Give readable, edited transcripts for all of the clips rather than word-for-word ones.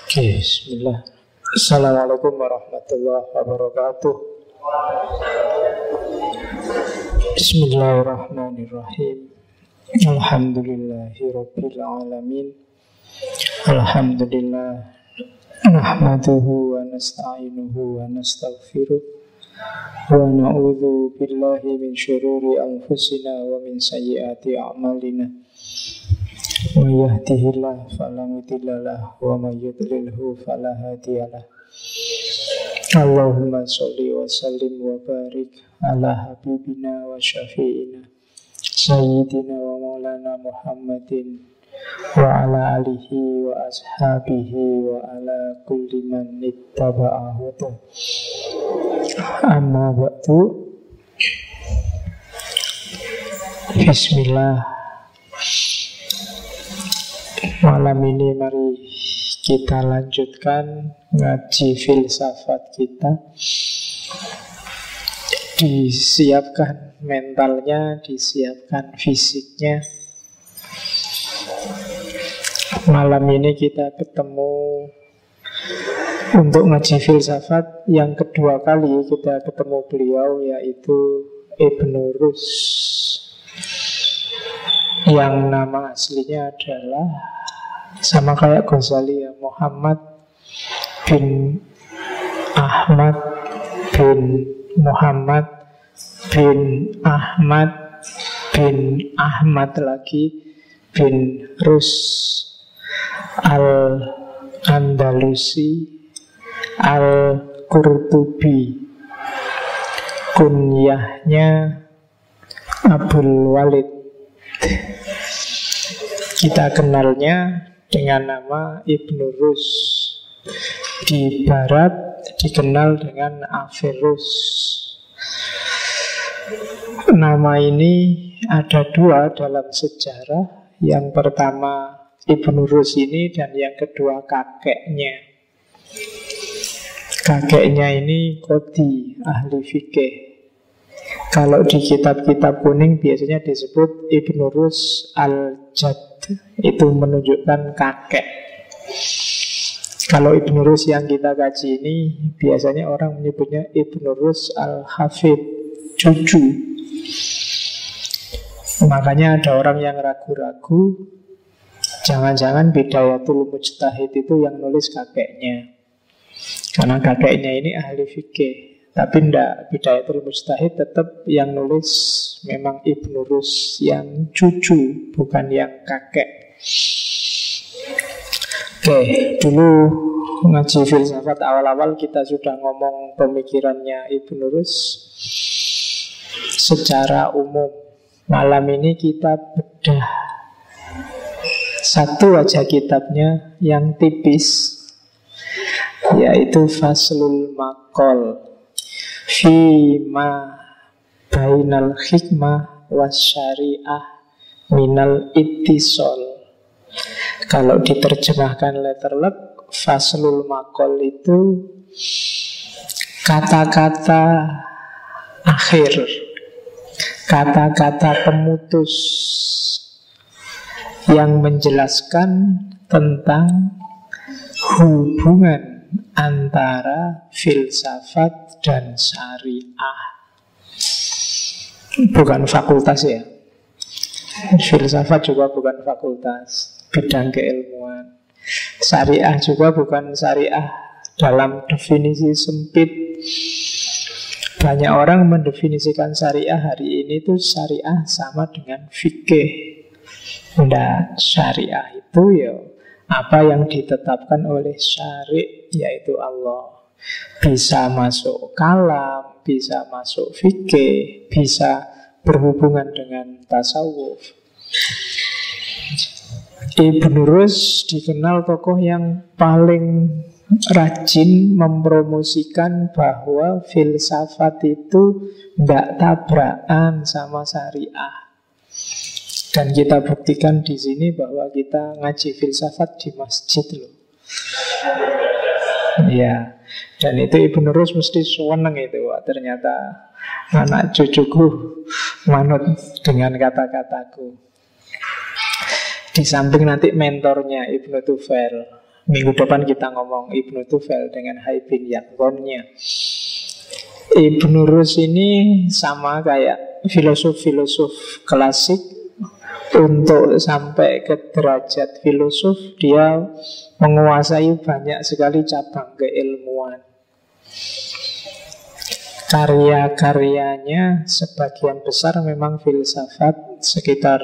Oke, bismillah. Assalamualaikum warahmatullahi wabarakatuh. Bismillahirrahmanirrahim. Alhamdulillahirabbil alamin. Alhamdulillah nahmaduhu wa nasta'inuhu wa nastaghfiruh wa na'udzu billahi min syururi anfusina wa min sayyiati a'malina. May yahdihillahu fala mudilla lahu wa may yudlilhu fala hadiyalah. Allahumma sholli wa sallim wa barik ala habibina wa syafi'ina sayyidina wa maulana Muhammadin wa ala alihi wa ashabihi wa ala kulli man ittaba'ahu. Amma ba'du. Bismillah. Malam ini mari kita lanjutkan ngaji filsafat kita. Disiapkan mentalnya, disiapkan fisiknya. Malam ini kita ketemu untuk ngaji filsafat yang kedua kali kita ketemu beliau, yaitu Ibnu Rus, yang nama aslinya adalah sama kayak Ghazali ya, Muhammad bin Ahmad bin Muhammad bin Ahmad bin Ahmad lagi bin Rus al-Andalusi al-Qurtubi, kunyahnya Abul Walid. Kita kenalnya dengan nama Ibnu Rus. Di barat dikenal dengan Averroes. Nama ini ada dua dalam sejarah. Yang pertama Ibnu Rus ini, dan yang kedua kakeknya. Kakeknya ini Qadhi, ahli fikih. Kalau di kitab-kitab kuning biasanya disebut Ibnu Rus al-Jad. Itu menunjukkan kakek. Kalau Ibnu Rus yang kita kaji ini biasanya orang menyebutnya Ibnu Rus al-Hafid, cucu. Makanya ada orang yang ragu-ragu, jangan-jangan Bidayatul Mujtahid itu yang nulis kakeknya, karena kakeknya ini ahli fikih. Tapi tidak, Bidayatul Mujtahid tetap yang nulis memang Ibnu Rus yang cucu, bukan yang kakek. Oke, dulu ngaji filsafat awal-awal kita sudah ngomong pemikirannya Ibnu Rus secara umum. Malam ini kita bedah satu aja kitabnya yang tipis, yaitu Faslul Maqal Fima bainal hikmah wasyariah minal ittisol. Kalau diterjemahkan letterlek, Faslul Maqal itu kata-kata akhir, kata-kata pemutus yang menjelaskan tentang hubungan antara filsafat dan syariah. Bukan fakultas ya. Filsafat juga bukan fakultas, bidang keilmuan. Syariah juga bukan syariah dalam definisi sempit. Banyak orang mendefinisikan syariah hari ini tuh syariah sama dengan fikih. Nah, syariah itu ya apa yang ditetapkan oleh syari', yaitu Allah. Bisa masuk kalam, bisa masuk fikih, bisa berhubungan dengan tasawuf. Ibnu Rus dikenal tokoh yang paling rajin mempromosikan bahwa filsafat itu tidak tabrakan sama syariah. Dan kita buktikan di sini bahwa kita ngaji filsafat di masjid loh. Ya, dan itu Ibnu Rus mesti seneng itu. Wah, ternyata anak cucuku manut dengan kata-kataku. Di samping nanti mentornya Ibnu Tufail, Minggu depan kita ngomong Ibnu Tufel dengan Hai bin Yaqdhannya. Ibnu Rus ini sama kayak filosof-filosof klasik. Untuk sampai ke derajat filosof, dia menguasai banyak sekali cabang keilmuan. Karya-karyanya sebagian besar memang filsafat, sekitar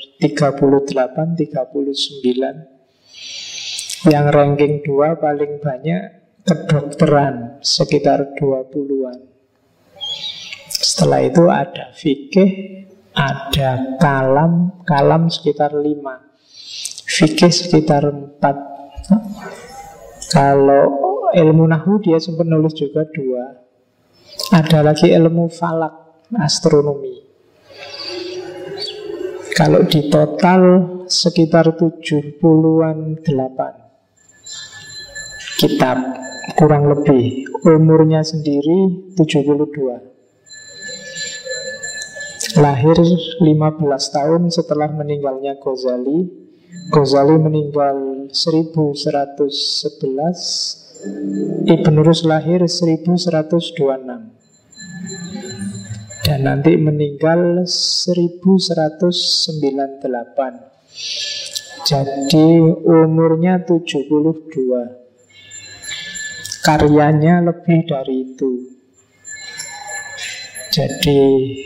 38-39. Yang ranking 2 paling banyak kedokteran, sekitar 20-an. Setelah itu ada fikih, ada kalam sekitar 5, fikih sekitar 4. Kalau ilmu nahwu dia sempat nulis juga 2. Ada lagi ilmu falak, astronomi. Kalau di total sekitar 70-an 8 kitab, kurang lebih. Umurnya sendiri 72. Lahir 15 tahun setelah meninggalnya Ghazali. Ghazali meninggal 1111. Ibn Rus lahir 1126. Dan nanti meninggal 1198. Jadi umurnya 72. Karyanya lebih dari itu. Jadi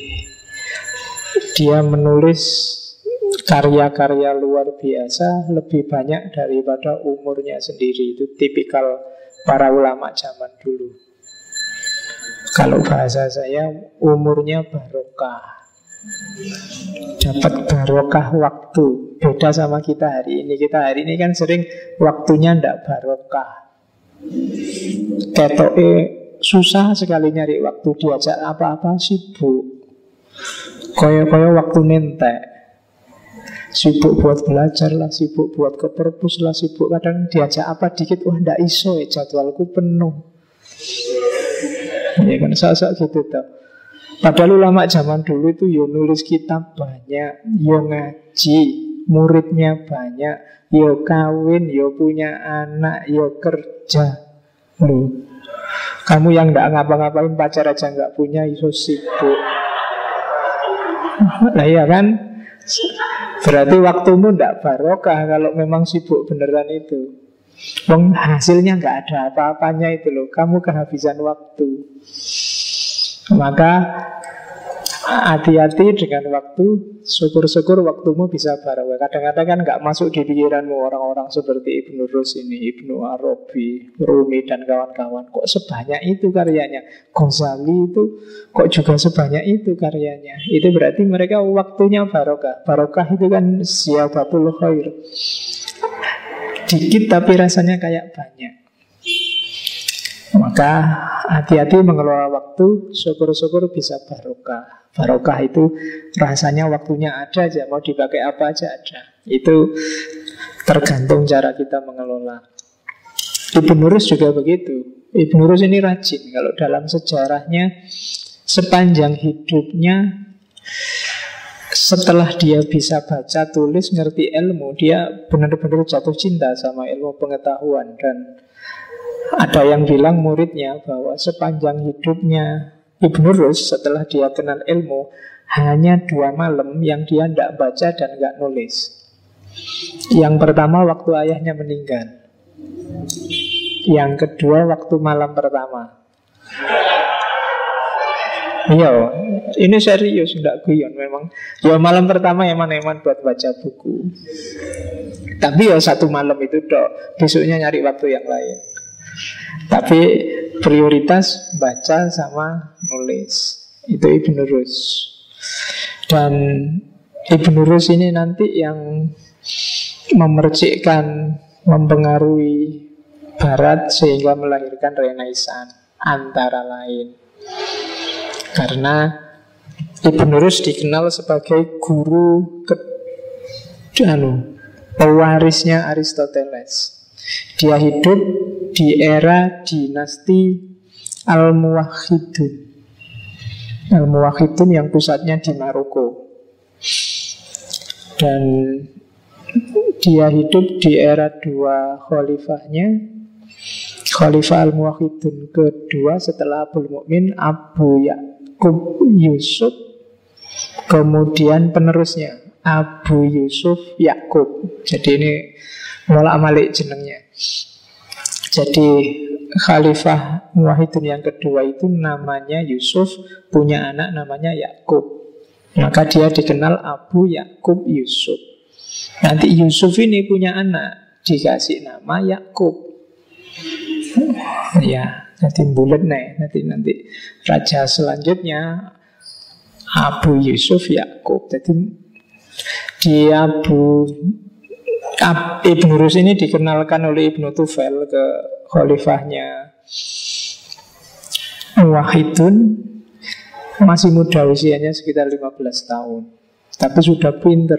dia menulis karya-karya luar biasa lebih banyak daripada umurnya sendiri. Itu tipikal para ulama zaman dulu. Kalau bahasa saya, umurnya barokah, dapat barokah waktu. Beda sama kita hari ini. Kita hari ini kan sering waktunya ndak barokah. Ketoke susah sekali nyari waktu, diajak apa-apa sibuk. Koyo-koyo waktu nentek. Sibuk buat belajar lah, sibuk buat ke perpus lah, sibuk kadang diajak apa dikit, wah ndak iso jadwalku penuh. Ya kan sok-sok gitu toh. Padahal ulama zaman dulu itu yo nulis kitab banyak, yo ngaji, muridnya banyak, yo kawin, yo punya anak, yo kerja. Loh, kamu yang ndak ngapa-ngapain, pacar aja nggak punya, iso sibuk. Nah iya kan, berarti waktumu ndak barokah kalau memang sibuk beneran itu. Wong hasilnya nggak ada apa-apanya itu loh. Kamu kehabisan waktu. Maka hati-hati dengan waktu. Syukur-syukur waktumu bisa barokah. Kadang-kadang kan nggak masuk di pikiranmu orang-orang seperti Ibnu Rus ini, Ibnu Arabi, Rumi dan kawan-kawan. Kok sebanyak itu karyanya? Ghazali itu kok juga sebanyak itu karyanya? Itu berarti mereka waktunya barokah. Barokah itu kan siabatul khair. Dikit tapi rasanya kayak banyak. Maka hati-hati mengelola waktu. Syukur-syukur bisa barokah. Barokah itu rasanya waktunya ada aja, mau dipakai apa aja ada. Itu tergantung cara kita mengelola. Ibnu Rus juga begitu. Ibnu Rus ini rajin. Kalau dalam sejarahnya, sepanjang hidupnya, setelah dia bisa baca, tulis, ngerti ilmu, dia benar-benar jatuh cinta sama ilmu pengetahuan. Dan ada yang bilang muridnya bahwa sepanjang hidupnya Ibnu Rus, setelah dia kenal ilmu, hanya 2 malam yang dia tidak baca dan nggak nulis. Yang pertama waktu ayahnya meninggal. Yang kedua waktu malam pertama. Iya, ini serius, enggak guyon memang. Ya malam pertama eman-eman buat baca buku. Tapi ya 1 malam itu dok, besoknya nyari waktu yang lain. Tapi prioritas baca sama nulis. Itu Ibnu Rus. Dan Ibnu Rus ini nanti yang memercikkan, mempengaruhi Barat sehingga melahirkan Renaissance antara lain. Karena Ibnu Rus dikenal sebagai guru pewarisnya Aristoteles. Dia hidup di era dinasti Al-Muwahhidun. Al-Muwahhidun yang pusatnya di Maroko. Dan Dia hidup di era dua khalifahnya. Khalifah Al-Muwahhidun kedua setelah Abul Mukmin, Abu Ya'qub Yusuf. Kemudian penerusnya Abu Yusuf Ya'qub. Jadi ini molak-malik jenengnya. Jadi Khalifah Muwahhidun yang kedua itu namanya Yusuf, punya anak namanya Ya'qub. Maka dia dikenal Abu Ya'qub Yusuf. Nanti Yusuf ini punya anak, dikasih nama Ya'qub. Ya, nanti bulat nih. Nanti raja selanjutnya Abu Yusuf Ya'qub. Jadi dia Ibn Rus ini dikenalkan oleh Ibnu Tufail ke khalifahnya Muwahhidun. Masih muda usianya sekitar 15 tahun, tapi sudah pinter.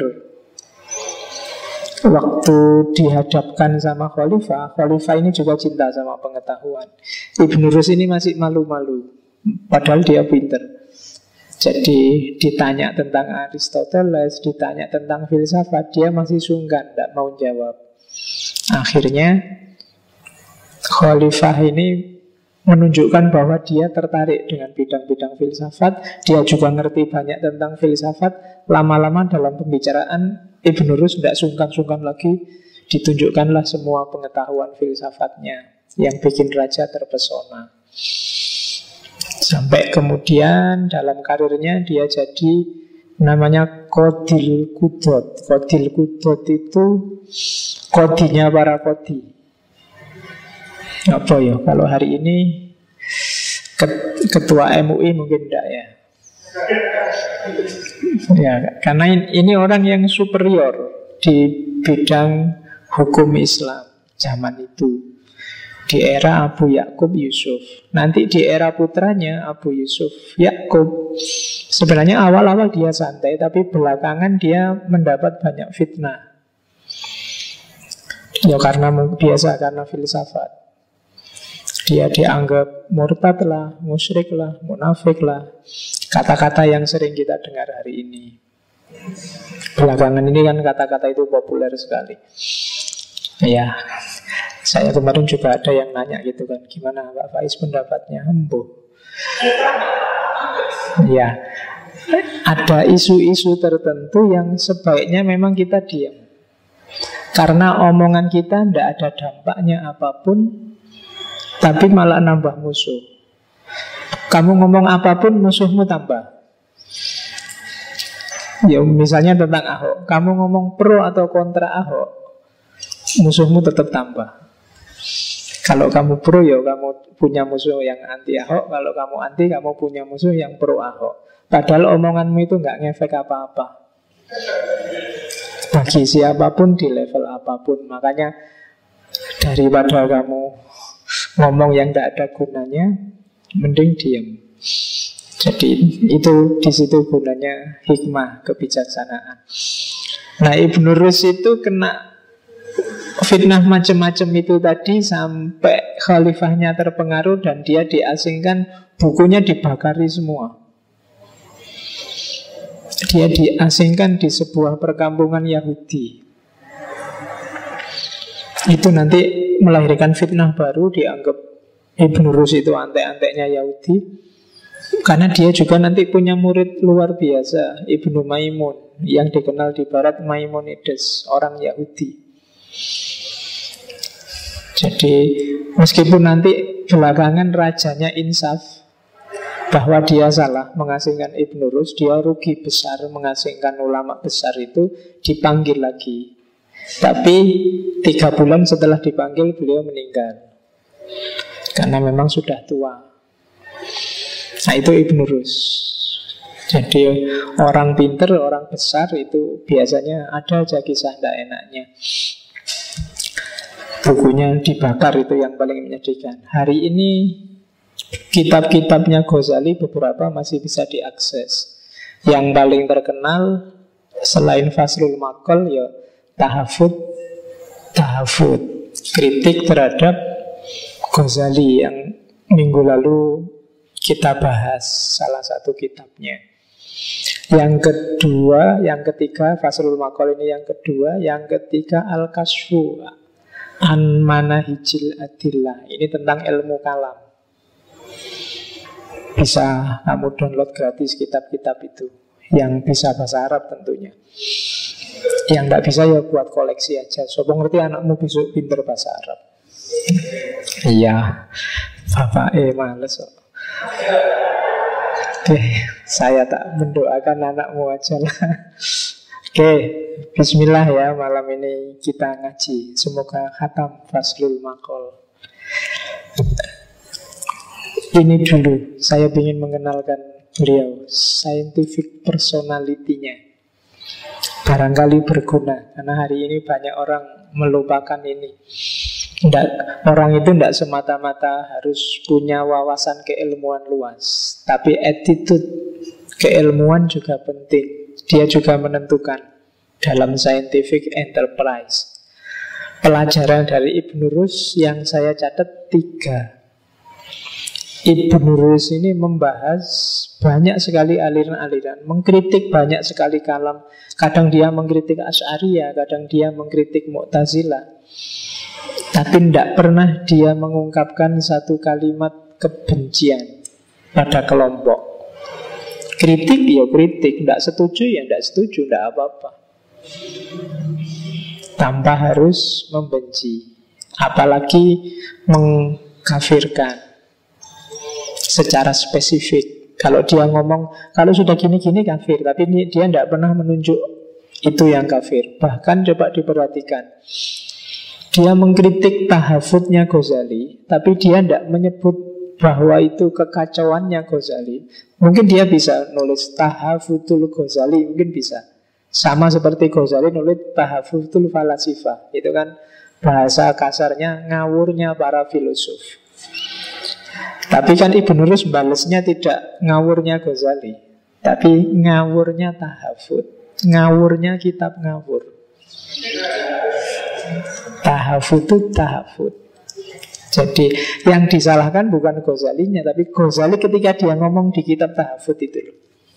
Waktu dihadapkan sama khalifah ini juga cinta sama pengetahuan. Ibn Rus ini masih malu-malu, padahal dia pinter. Jadi ditanya tentang Aristoteles, ditanya tentang filsafat, dia masih sungkan, tidak mau jawab. Akhirnya khalifah ini menunjukkan bahwa dia tertarik dengan bidang-bidang filsafat. Dia juga ngerti banyak tentang filsafat. Lama-lama dalam pembicaraan Ibn Rus tidak sungkan-sungkan lagi, ditunjukkanlah semua pengetahuan filsafatnya yang bikin raja terpesona. Sampai kemudian dalam karirnya dia jadi namanya Qadil Qudot. Qadil Qudot itu kodinya para kodi. Apa ya, kalau hari ini ketua MUI mungkin enggak ya. Ya, karena ini orang yang superior di bidang hukum Islam zaman itu. Di era Abu Ya'qub Yusuf. Nanti di era putranya Abu Yusuf Ya'qub, sebenarnya awal-awal dia santai, tapi belakangan dia mendapat banyak fitnah. Ya karena filsafat. Dia dianggap murtad lah, musyrik lah, munafik lah. Kata-kata yang sering kita dengar hari ini. Belakangan ini kan kata-kata itu populer sekali. Ya, saya kemarin juga ada yang nanya gitu kan, gimana Pak Faiz pendapatnya? Embuh. Ya, ada isu-isu tertentu yang sebaiknya memang kita diam. Karena omongan kita tidak ada dampaknya apapun, tapi malah nambah musuh. Kamu ngomong apapun, musuhmu tambah. Ya misalnya tentang Ahok, kamu ngomong pro atau kontra Ahok, musuhmu tetap tambah. Kalau kamu pro, ya kamu punya musuh yang anti Ahok. Kalau kamu anti, kamu punya musuh yang pro Ahok. Padahal omonganmu itu nggak ngefek apa-apa bagi siapapun di level apapun. Makanya daripada kamu ngomong yang tidak ada gunanya, mending diam. Jadi itu di situ gunanya hikmah, kebijaksanaan. Nah, Ibn Rus itu kena fitnah macam-macam itu tadi sampai khalifahnya terpengaruh dan dia diasingkan, bukunya dibakari semua. Dia diasingkan di sebuah perkampungan Yahudi. Itu nanti melahirkan fitnah baru, dianggap Ibn Rus itu antek-anteknya Yahudi. Karena dia juga nanti punya murid luar biasa, Ibnu Maimun, yang dikenal di barat Maimonides, orang Yahudi. Jadi meskipun nanti belakangan rajanya insaf bahwa dia salah mengasingkan Ibn Rus, dia rugi besar mengasingkan ulama besar itu, dipanggil lagi. Tapi 3 bulan setelah dipanggil beliau meninggal karena memang sudah tua. Nah itu Ibn Rus. Jadi orang pinter, orang besar itu biasanya ada aja kisah tidak enaknya. Bukunya dibakar, itu yang paling menyedihkan. Hari ini kitab-kitabnya Ghazali beberapa masih bisa diakses. Yang paling terkenal selain Faslul Maqal ya Tahafud, kritik terhadap Ghazali yang minggu lalu kita bahas salah satu kitabnya. Yang kedua, yang ketiga, Faslul Maqal ini yang kedua. Yang ketiga, Al-Kasfu an Manahijil Adillah. Ini tentang ilmu kalam. Bisa kamu download gratis kitab-kitab itu, yang bisa bahasa Arab tentunya. Yang nggak bisa ya buat koleksi aja. Sopo ngerti anakmu besok pinter bahasa Arab. Iya, bapak males kok. Oke, saya tak mendoakan anakmu aja lah. Oke, bismillah ya, malam ini kita ngaji. Semoga khatam Faslul Maqal. Ini dulu, saya ingin mengenalkan beliau, scientific personality-nya. Barangkali berguna, karena hari ini banyak orang melupakan ini. Orang itu tidak semata-mata harus punya wawasan keilmuan luas, tapi attitude keilmuan juga penting. Dia juga menentukan dalam scientific enterprise. Pelajaran dari Ibnu Rus yang saya catat 3. Ibnu Rus ini membahas banyak sekali aliran-aliran, mengkritik banyak sekali kalam. Kadang dia mengkritik Asy'ariyah, kadang dia mengkritik Mu'tazilah. Tapi tidak pernah dia mengungkapkan satu kalimat kebencian pada kelompok. Kritik ya kritik, tidak setuju ya tidak setuju, tidak apa-apa. Tanpa harus membenci, apalagi mengkafirkan secara spesifik. Kalau dia ngomong, kalau sudah gini-gini kafir, tapi dia tidak pernah menunjuk itu yang kafir. Bahkan coba diperhatikan, dia mengkritik tahafudnya Ghazali, tapi dia tidak menyebut bahwa itu kekacauannya Ghazali. Mungkin dia bisa nulis tahafudul Ghazali, mungkin bisa. Sama seperti Ghazali nulis tahafudul falasifah. Itu kan bahasa kasarnya ngawurnya para filosof. Tapi kan Ibnu Rus balesnya tidak ngawurnya Ghazali, tapi ngawurnya tahafud, ngawurnya kitab ngawur. Tahafud itu tahafud. Jadi yang disalahkan bukan Ghazalinya, tapi Ghazali ketika dia ngomong di kitab tahafud itu.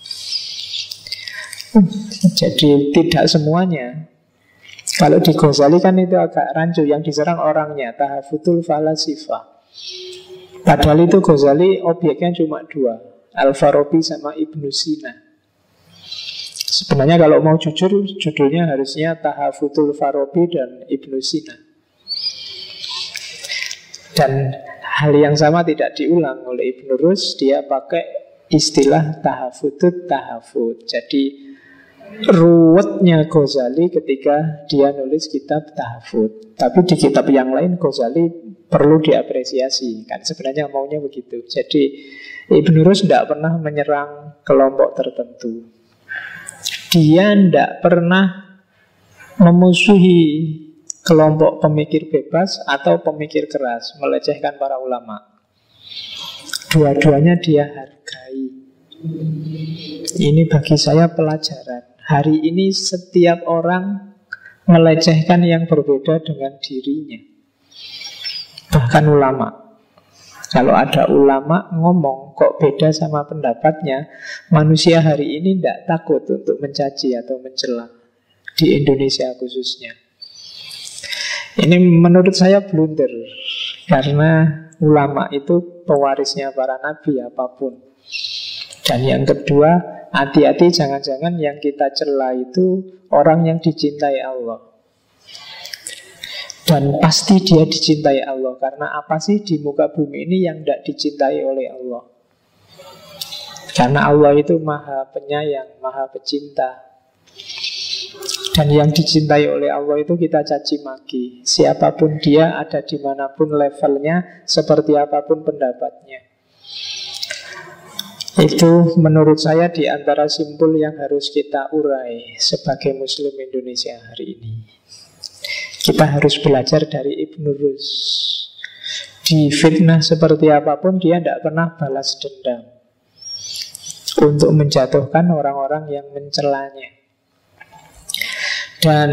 Jadi tidak semuanya. Kalau di Ghazali kan itu agak rancu, yang diserang orangnya, tahafudul falasifah. Padahal itu Ghazali objeknya cuma 2, Al-Farabi sama Ibnu Sina. Sebenarnya kalau mau jujur, judulnya harusnya Tahafudul Farabi dan Ibnu Sina. Dan hal yang sama tidak diulang oleh Ibnu Rus. Dia pakai istilah tahafudut tahafud. Jadi ruwetnya Ghazali ketika dia nulis kitab tahafud. Tapi di kitab yang lain Ghazali perlu diapresiasi, kan sebenarnya maunya begitu. Jadi Ibnu Rus tidak pernah menyerang kelompok tertentu. Dia tidak pernah memusuhi kelompok pemikir bebas atau pemikir keras, melecehkan para ulama. Dua-duanya dia hargai. Ini bagi saya pelajaran. Hari ini setiap orang melecehkan yang berbeda dengan dirinya. Bahkan ulama. Kalau ada ulama ngomong kok beda sama pendapatnya, manusia hari ini tidak takut untuk mencaci atau mencela. Di Indonesia khususnya. Ini menurut saya blunder. Karena ulama itu pewarisnya para nabi apapun. Dan yang kedua, hati-hati jangan-jangan yang kita cela itu orang yang dicintai Allah. Dan pasti dia dicintai Allah. Karena apa sih di muka bumi ini yang tidak dicintai oleh Allah? Karena Allah itu maha penyayang, maha pecinta. Dan yang dicintai oleh Allah itu kita caci maki. Siapapun dia, ada dimanapun levelnya, seperti apapun pendapatnya. Itu menurut saya di antara simpul yang harus kita urai sebagai Muslim Indonesia hari ini. Kita harus belajar dari Ibnu Rus. Di fitnah seperti apapun dia tidak pernah balas dendam untuk menjatuhkan orang-orang yang mencelanya. Dan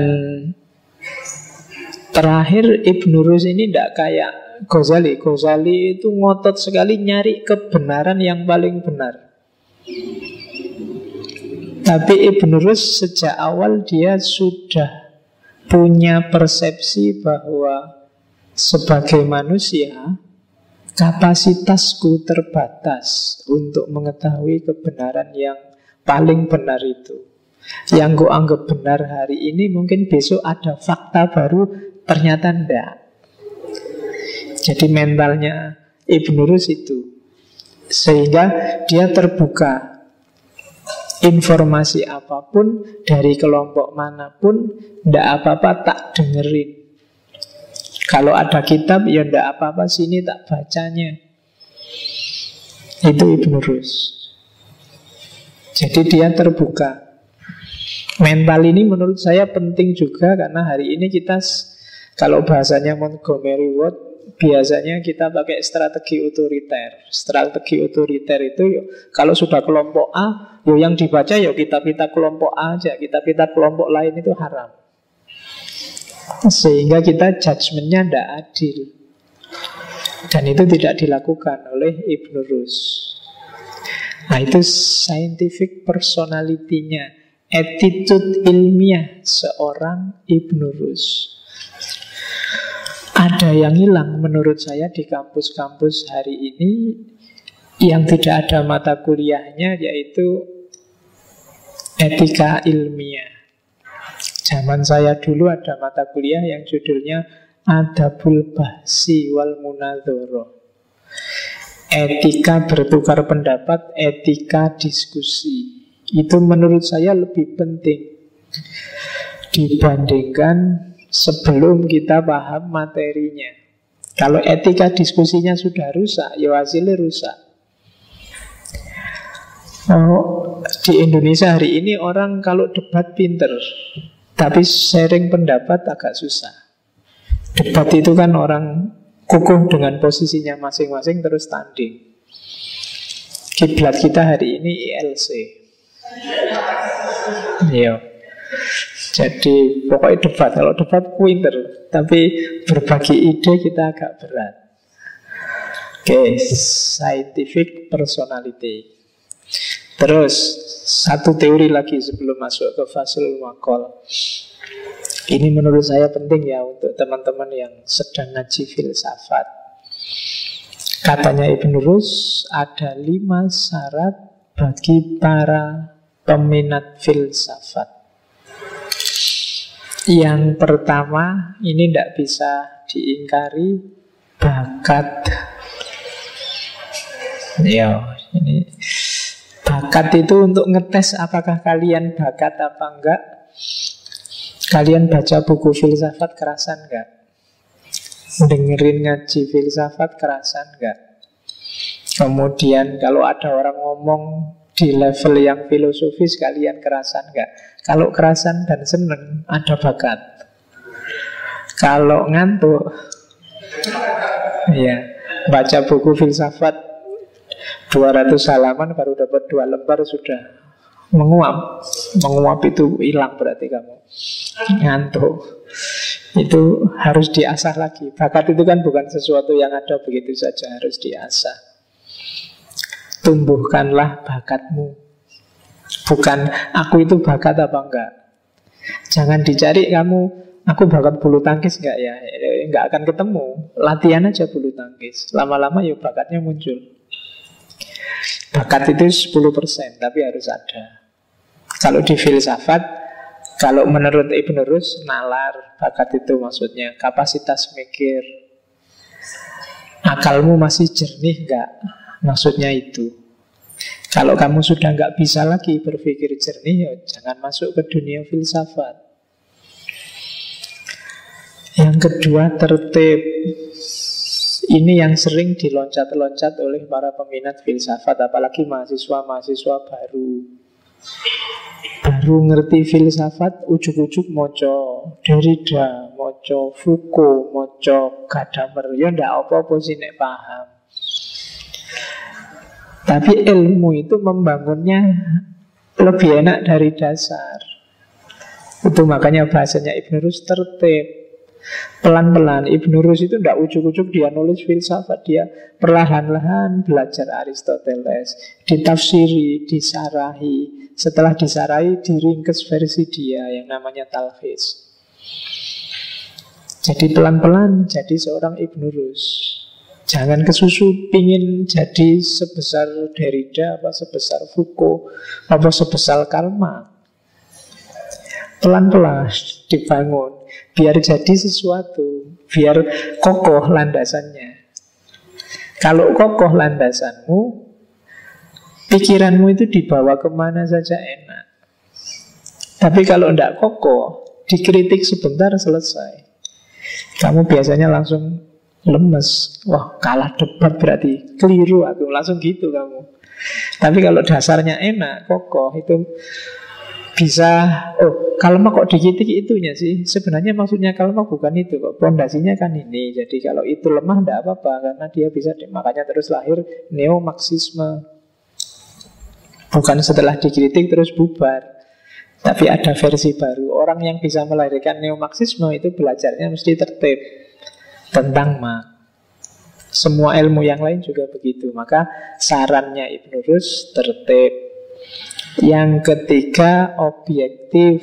terakhir Ibnu Rus ini tidak kayak Ghazali. Ghazali itu ngotot sekali nyari kebenaran yang paling benar. Tapi Ibn Rus sejak awal dia sudah punya persepsi bahwa sebagai manusia kapasitasku terbatas untuk mengetahui kebenaran yang paling benar itu. Yang gue anggap benar hari ini mungkin besok ada fakta baru, ternyata enggak. Jadi mentalnya Ibn Rus itu. Sehingga dia terbuka. Informasi apapun dari kelompok manapun, enggak apa-apa tak dengerin. Kalau ada kitab, ya enggak apa-apa, sini tak bacanya. Itu Ibn Rus. Jadi dia terbuka. Mental ini menurut saya penting juga, karena hari ini kita, kalau bahasanya Montgomery Ward, biasanya kita pakai strategi otoriter. Strategi otoriter itu kalau sudah kelompok A, yang dibaca kitab-kitab kelompok A aja, kitab-kitab kelompok lain itu haram. Sehingga kita judgementnya tidak adil. Dan itu tidak dilakukan oleh Ibn Rus. Nah, itu scientific personality-nya, attitude ilmiah seorang Ibn Rus. Ada yang hilang menurut saya di kampus-kampus hari ini, yang tidak ada mata kuliahnya, yaitu etika ilmiah. Zaman saya dulu ada mata kuliah yang judulnya Adabul Bahsi wal Munadhara. Etika bertukar pendapat, etika diskusi. Itu menurut saya lebih penting dibandingkan sebelum kita paham materinya. Kalau etika diskusinya sudah rusak, ya hasilnya rusak. Di Indonesia hari ini orang kalau debat pinter, tapi sharing pendapat agak susah. Debat itu kan orang kukuh dengan posisinya masing-masing terus tanding. Kiblat kita hari ini ILC. Iya. Jadi pokoknya debat. Kalau debat pinter, tapi berbagi ide kita agak berat. Oke, scientific personality. Terus satu teori lagi sebelum masuk ke fasul maqal. Ini menurut saya penting ya untuk teman-teman yang sedang ngaji filsafat. Katanya Ibn Rus, ada 5 syarat bagi para peminat filsafat. Yang pertama, ini tidak bisa diingkari, bakat. Ya, ini bakat itu untuk ngetes apakah kalian bakat apa enggak. Kalian baca buku filsafat kerasan enggak? Dengerin ngaji filsafat kerasan enggak? Kemudian kalau ada orang ngomong di level yang filosofis, kalian kerasan enggak? Kalau kerasan dan seneng, ada bakat. Kalau ngantuk, ya baca buku filsafat 200 halaman baru dapat 2 lembar sudah menguap. Menguap itu hilang berarti kamu ngantuk. Itu harus diasah lagi. Bakat itu kan bukan sesuatu yang ada begitu saja, harus diasah. Tumbuhkanlah bakatmu. Bukan aku itu bakat apa enggak. Jangan dicari kamu, aku bakat bulu tangkis enggak ya. Enggak akan ketemu. Latihan aja bulu tangkis. Lama-lama ya bakatnya muncul. Bakat itu 10%, tapi harus ada. Kalau di filsafat, kalau menurut Ibn Rus, nalar, bakat itu maksudnya kapasitas mikir. Akalmu masih jernih enggak? Maksudnya itu. Kalau kamu sudah nggak bisa lagi berpikir jernih, ya jangan masuk ke dunia filsafat. Yang kedua, tertib. Ini yang sering diloncat-loncat oleh para peminat filsafat, apalagi mahasiswa-mahasiswa baru. Baru ngerti filsafat, ujuk-ujuk moco Derrida, moco Foucault, moco Gadamer. Ya ndak apa-apa sih nek paham. Tapi ilmu itu membangunnya lebih enak dari dasar. Itu makanya bahasanya Ibn Rus tertib. Pelan-pelan. Ibnu Rus itu tidak ujuk-ujuk dia nulis filsafat. Dia perlahan-lahan belajar Aristoteles, ditafsiri, disarahi. Setelah disarahi, diringkes versi dia yang namanya talkhis. Jadi pelan-pelan jadi seorang Ibnu Rus. Jangan kesusu pingin jadi sebesar Derrida, apa sebesar Foucault, apa sebesar Karl Marx. Pelan-pelan dibangun, biar jadi sesuatu, biar kokoh landasannya. Kalau kokoh landasanmu, pikiranmu itu dibawa kemana saja enak. Tapi kalau tidak kokoh, dikritik sebentar selesai. Kamu biasanya langsung lemes. Wah, kalah debat berarti keliru aku. Langsung gitu kamu. Tapi kalau dasarnya enak, kokoh, itu bisa. Oh, kalma kok dikritik itunya sih. Sebenarnya maksudnya kalma bukan itu kok. Pondasinya kan ini. Jadi kalau itu lemah tidak apa-apa, karena dia bisa. Makanya terus lahir neo-marxisme. Bukan setelah dikritik terus bubar, tapi ada versi baru. Orang yang bisa melahirkan neo-marxisme itu belajarnya mesti tertib tentang Marx. Semua ilmu yang lain juga begitu. Maka sarannya Ibnu Rus tertib. Yang ketiga objektif.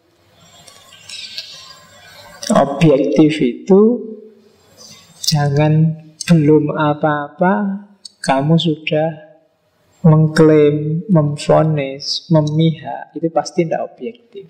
Objektif itu jangan belum apa-apa kamu sudah mengklaim, memvonis, memihak. Itu pasti tidak objektif.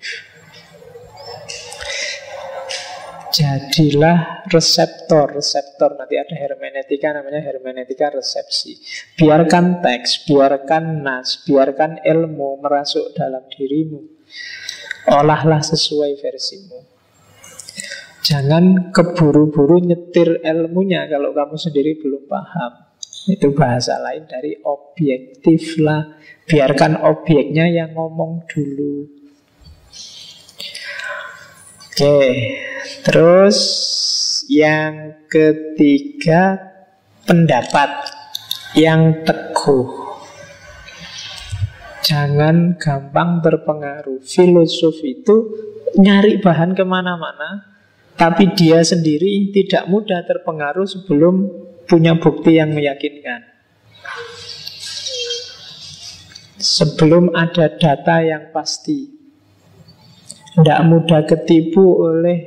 Jadilah reseptor. Reseptor nanti ada hermeneutika, namanya hermeneutika resepsi. Biarkan teks, biarkan nas, biarkan ilmu merasuk dalam dirimu. Olahlah sesuai versimu. Jangan keburu-buru nyetir ilmunya kalau kamu sendiri belum paham. Itu bahasa lain dari objektif lah. Biarkan objeknya yang ngomong dulu. Oke, terus yang ketiga pendapat yang teguh. Jangan gampang terpengaruh. Filosof itu nyari bahan kemana-mana, tapi dia sendiri tidak mudah terpengaruh sebelum punya bukti yang meyakinkan. Sebelum ada data yang pasti. Tidak mudah ketipu oleh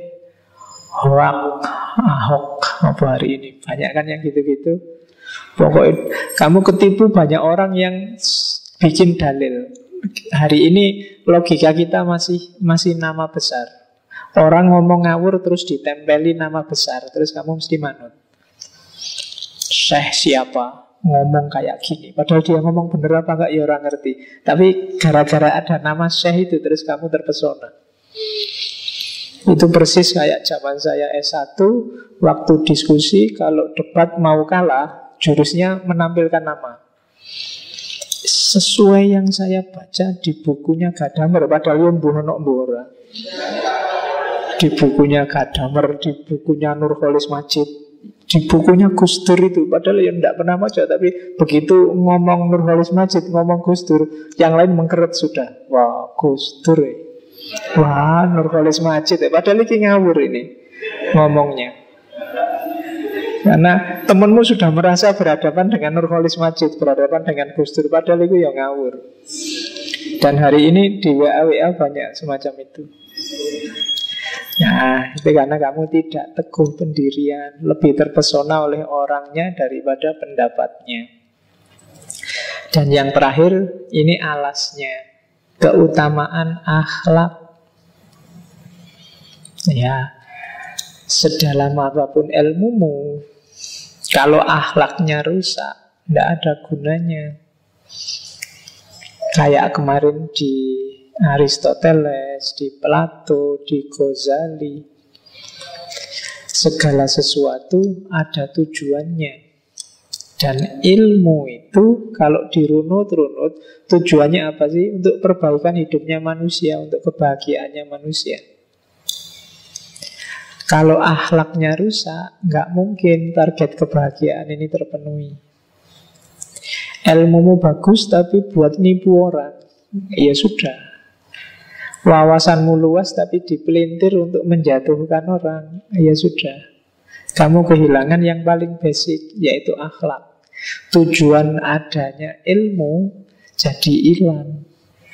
Ahok apa hari ini. Banyak kan yang gitu-gitu. Pokoknya kamu ketipu banyak orang yang bikin dalil. Hari ini logika kita masih nama besar. Orang ngomong ngawur terus ditempeli nama besar, terus kamu mesti manut. Syekh siapa ngomong kayak gini, padahal dia ngomong bener apa enggak ya orang ngerti. Tapi gara-gara ada nama Syekh itu terus kamu terpesona. Itu persis kayak zaman saya S1, waktu diskusi kalau debat mau kalah, jurusnya menampilkan nama. Sesuai yang saya baca di bukunya Gadamer, padahal yang buhono mbora. Di bukunya Gadamer, di bukunya Nurholis Majid, di bukunya Gus Dur itu, padahal yang tidak pernah baca, tapi begitu ngomong Nurholis Majid, ngomong Gus Dur, yang lain mengkeret sudah. Wah, Gus Dur wah, Nurholis Majid padahal ini ngawur ini ngomongnya. Karena temenmu sudah merasa berhadapan dengan Nurholis Majid, berhadapan dengan Gus Dur, padahal itu yang ngawur. Dan hari ini di WA banyak semacam itu. Nah, itu karena kamu tidak teguh pendirian, lebih terpesona oleh orangnya daripada pendapatnya. Dan yang terakhir, ini alasnya, keutamaan akhlak. Ya, sedalam apapun ilmumu, kalau akhlaknya rusak, tidak ada gunanya. Kayak kemarin di Aristoteles, di Plato, di Ghazali, segala sesuatu ada tujuannya. Dan ilmu itu kalau dirunut-runut, tujuannya apa sih? Untuk perbaikan hidupnya manusia, untuk kebahagiaannya manusia. Kalau akhlaknya rusak, nggak mungkin target kebahagiaan ini terpenuhi. Ilmumu bagus tapi buat nipu orang, ya sudah. Wawasanmu luas tapi dipelintir untuk menjatuhkan orang, ya sudah, kamu kehilangan yang paling basic, yaitu akhlak. Tujuan adanya ilmu jadi hilang.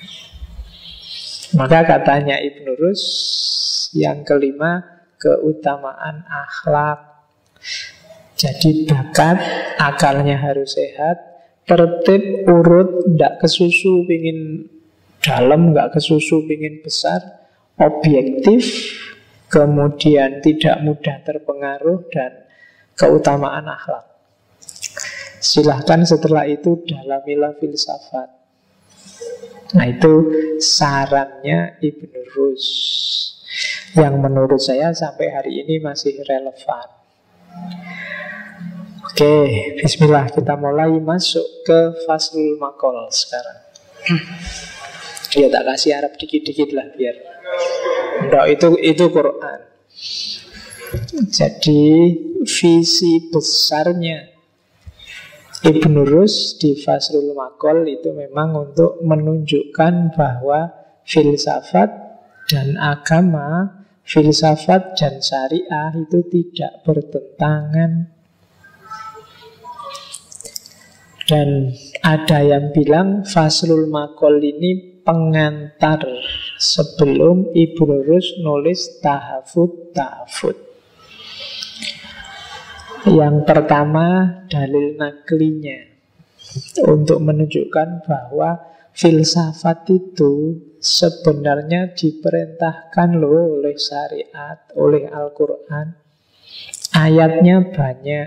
Maka katanya Ibnu Rus, yang kelima, keutamaan akhlak. Jadi bakat, akalnya harus sehat, tertib, urut, tidak kesusu pingin dalam, nggak kesusu pingin besar, objektif, kemudian tidak mudah terpengaruh, dan keutamaan akhlak. Silahkan setelah itu dalamilah filsafat. Nah, itu sarannya Ibnu Rus, yang menurut saya sampai hari ini masih relevan. Oke, bismillah, kita mulai masuk ke Faslul Maqal sekarang. Ya tak kasih Arab dikit-dikit lah biar. Enggak, itu Quran. Jadi visi besarnya Ibnu Rus di Faslul Maqal itu memang untuk menunjukkan bahwa filsafat dan agama, filsafat dan syariah itu tidak bertentangan. Dan ada yang bilang Faslul Maqal ini pengantar sebelum Ibnu Rus nulis Tahafut. Yang pertama, dalil naklinya, untuk menunjukkan bahwa filsafat itu sebenarnya diperintahkan loh oleh syariat, oleh Al-Quran. Ayatnya banyak.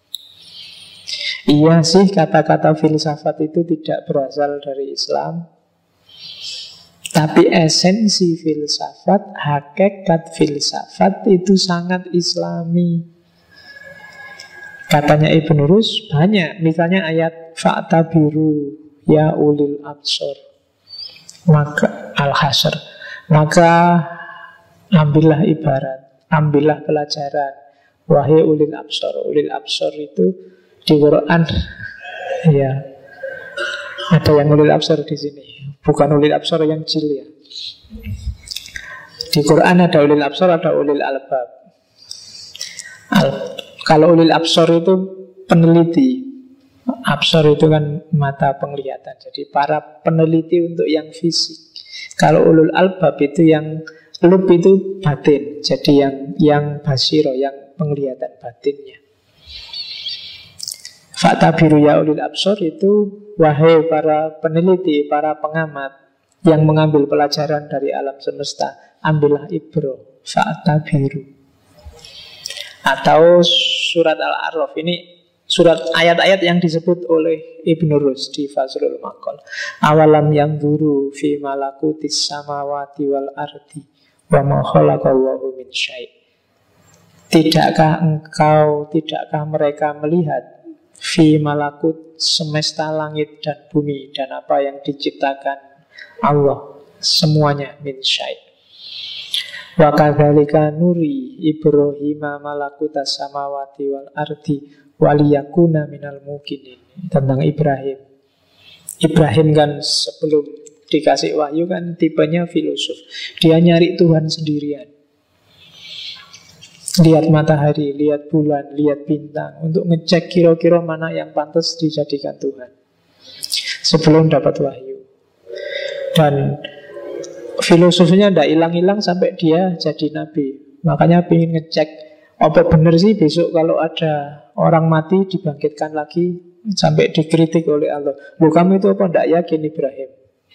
Iya sih, kata-kata filsafat itu tidak berasal dari Islam, tapi esensi filsafat, hakikat filsafat itu sangat Islami. Katanya Ibnu Rus banyak, misalnya ayat fa'tabiru ya ulil absor, maka Al-Hasyr, maka ambillah ibarat, ambillah pelajaran, wahai ulil absor. Ulil absor itu di Quran, ya, ada yang ulil absor di sini, bukan ulil absor yang jil ya. Di Quran ada ulil absor, ada ulil albab. Kalau ulil absor itu peneliti. Absor itu kan mata penglihatan. Jadi para peneliti untuk yang fisik. Kalau ulul albab itu yang lub itu batin. Jadi yang basiro, yang penglihatan batinnya. Fa'tabiru ya ulil absor itu wahai para peneliti, para pengamat yang mengambil pelajaran dari alam semesta, ambillah ibro, fa'tabiru. Atau surat Al-A'raf, ini surat ayat-ayat yang disebut oleh Ibnu Rus di Faslul Maqal. Awalam yang duru fi malakutis samawati wal ardi wa ma khalaqallahu min syai'. Tidakkah mereka melihat fi malakut semesta langit dan bumi dan apa yang diciptakan Allah semuanya min syai'. Wa kadzalika nuri Ibrahima malakutas samawati wal ardi waliyakuna minal mukinin. Tentang Ibrahim. Ibrahim kan sebelum dikasih wahyu kan tipenya filosof. Dia nyari Tuhan sendirian. Lihat matahari, lihat bulan, lihat bintang untuk ngecek kira-kira mana yang pantas dijadikan Tuhan sebelum dapat wahyu. Dan filosofnya tidak hilang-hilang sampai dia jadi nabi. Makanya ingin ngecek apa benar sih besok kalau ada orang mati dibangkitkan lagi, sampai dikritik oleh Allah. Loh, kamu itu apa tidak yakin Ibrahim?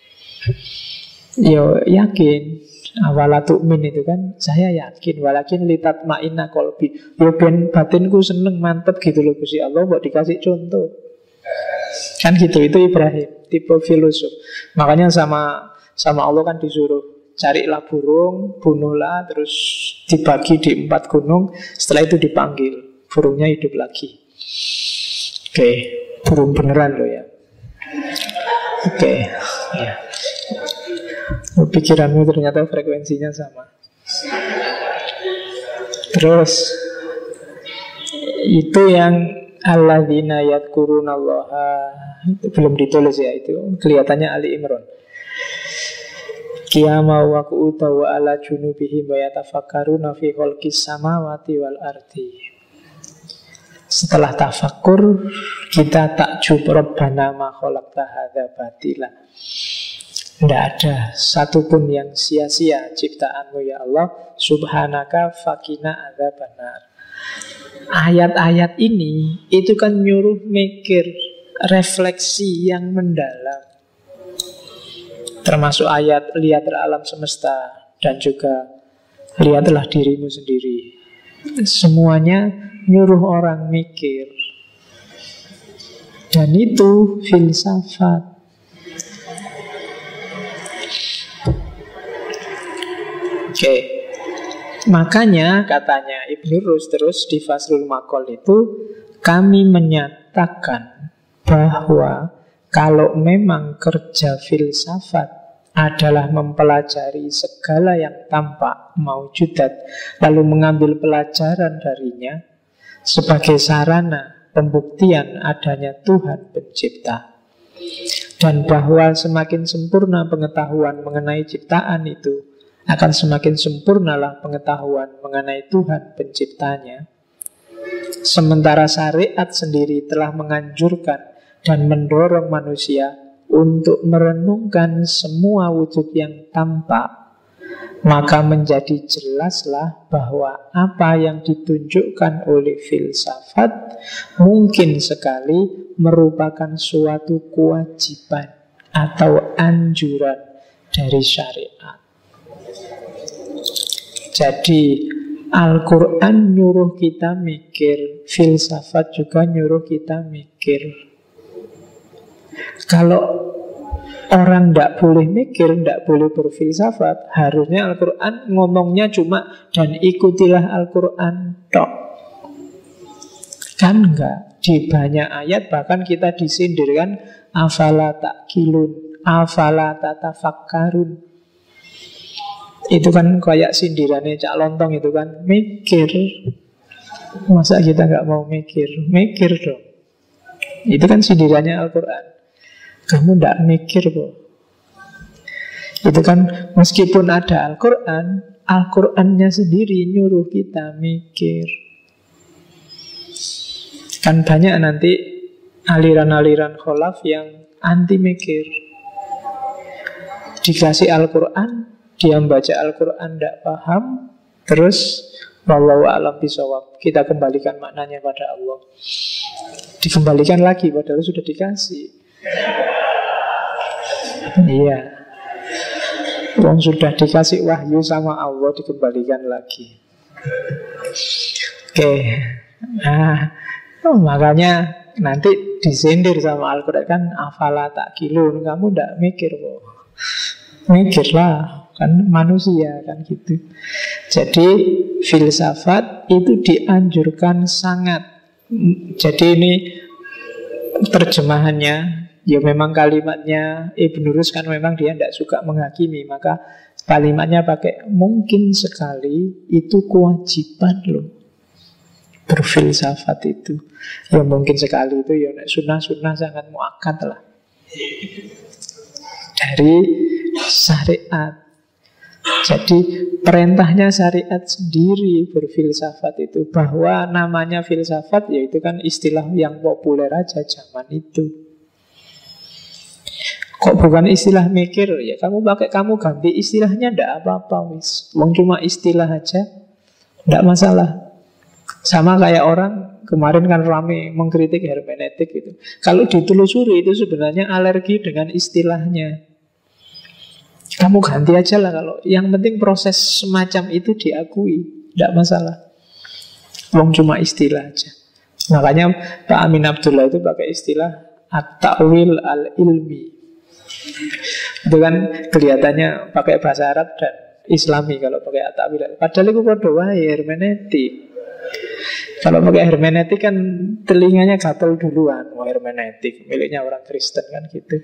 Ya yakin. Awala tu'min itu kan saya yakin, walakin litat ma'inna kolbi. Ya ben batinku seneng, mantep gitu loh Gusti Allah, buat dikasih contoh. Kan gitu, itu Ibrahim, tipe filosof. Makanya sama Allah kan disuruh carilah burung, bunuhlah, terus dibagi di 4 gunung. Setelah itu dipanggil, burungnya hidup lagi. Oke, burung beneran loh ya. Oke, ya. Pikiranmu ternyata frekuensinya sama. Terus itu yang alladzina yadhkurunallaha, itu belum ditulis ya, itu kelihatannya Ali Imran. qiyama wa qu'uda wa ala junubihim wa yatafakkaruna fi khalqis samawati wal ardi. Setelah tafakur, kita takjub, Rabbana ma khalaqta hadza batila. Tidak ada satupun yang sia-sia ciptaanmu ya Allah. Subhanaka fakina adzabannar. Ayat-ayat ini itu kan nyuruh mikir, refleksi yang mendalam. Termasuk ayat lihatlah alam semesta dan juga lihatlah dirimu sendiri. Semuanya nyuruh orang mikir. Dan itu filsafat. Oke. Makanya katanya Ibnu Rus terus di Faslul Maqal itu, kami menyatakan bahwa kalau memang kerja filsafat adalah mempelajari segala yang tampak maujudat, lalu mengambil pelajaran darinya sebagai sarana pembuktian adanya Tuhan pencipta, dan bahwa semakin sempurna pengetahuan mengenai ciptaan itu, akan semakin sempurnalah pengetahuan mengenai Tuhan penciptanya. Sementara syariat sendiri telah menganjurkan dan mendorong manusia untuk merenungkan semua wujud yang tampak, maka menjadi jelaslah bahwa apa yang ditunjukkan oleh filsafat mungkin sekali merupakan suatu kewajiban atau anjuran dari syariat. Jadi Al-Quran nyuruh kita mikir, filsafat juga nyuruh kita mikir. Kalau orang tidak boleh mikir, tidak boleh berfilsafat, harusnya Al-Quran ngomongnya cuma dan ikutilah Al-Quran tok. Kan enggak. Di banyak ayat bahkan kita disindirkan, afala ta'qilun, afala tatafakkarun. Itu kan kayak sindirannya Cak Lontong itu kan, mikir. Masa kita nggak mau mikir? Mikir dong. Itu kan sindirannya Al-Quran. Kamu nggak mikir kok. Itu kan meskipun ada Al-Quran, Al-Qurannya sendiri nyuruh kita mikir. Kan banyak nanti aliran-aliran kholaf yang anti mikir. Dikasih Al-Quran, dia membaca Al-Quran tidak paham, terus wallahu a'lam bishawab, kita kembalikan maknanya pada Allah. Dikembalikan lagi padahal sudah dikasih. Iya, wong sudah dikasih wahyu sama Allah, dikembalikan lagi. Oke. Nah, makanya nanti disindir sama Al-Quran kan, afala ta'qilun, kamu tidak mikir kok. Mikirlah, kan manusia kan gitu. Jadi filsafat itu dianjurkan sangat. Jadi ini terjemahannya, ya memang kalimatnya Ibnu Rus kan memang dia tidak suka menghakimi, maka kalimatnya pakai mungkin sekali, itu kewajiban loh berfilsafat itu. Ya mungkin sekali itu ya sunnah-sunnah sangat muakkad lah dari syariat. Jadi perintahnya syariat sendiri berfilsafat itu. Bahwa namanya filsafat, yaitu kan istilah yang populer aja zaman itu. Kok bukan istilah mikir? Ya kamu pakai, kamu ganti istilahnya ndak apa-apa wis. Wong cuma istilah aja, ndak masalah. Sama kayak orang kemarin kan rame mengkritik hermeneutik gitu. Kalau ditelusuri itu sebenarnya alergi dengan istilahnya. Kamu ganti aja lah, kalau yang penting proses semacam itu diakui, tidak masalah. Wong cuma istilah aja. Makanya Pak Amin Abdullah itu pakai istilah at-ta'wil al-ilmi. Itu kan kelihatannya pakai bahasa Arab dan Islami kalau pakai at-ta'wil. Padahal itu kode wae hermeneutik. Kalau pakai hermeneutik kan telinganya gatel duluan. Wah, hermeneutik miliknya orang Kristen kan gitu.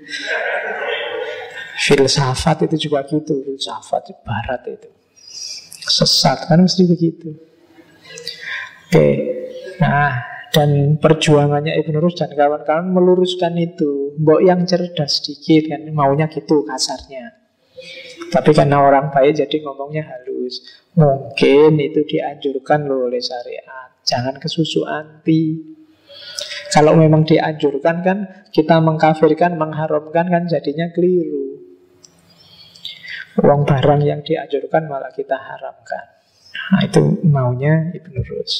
Filsafat itu juga gitu. Filsafat barat itu sesat kan, mesti begitu. Oke. Nah, dan perjuangannya Ibnu Rus dan kawan-kawan meluruskan itu. Mbok yang cerdas sedikit kan, maunya gitu kasarnya. Tapi karena orang baik jadi ngomongnya halus. Mungkin itu dianjurkan loh oleh syariat. Jangan kesusu anti. Kalau memang dianjurkan kan, kita mengkafirkan, mengharamkan kan jadinya keliru. Uang barang yang dianjurkan malah kita haramkan. Nah itu maunya Ibn Rus.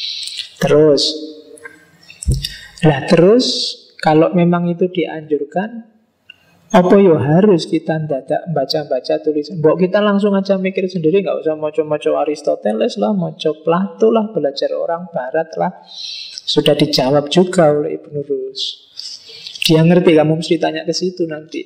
Terus kalau memang itu dianjurkan, apa yo harus kita dadak baca-baca tulisan? Mbok kita langsung aja mikir sendiri, nggak usah maca-maca Aristoteles lah, maca Plato lah, belajar orang Barat lah. Sudah dijawab juga oleh Ibn Rus. Dia ngerti, kamu mesti tanya ke situ nanti.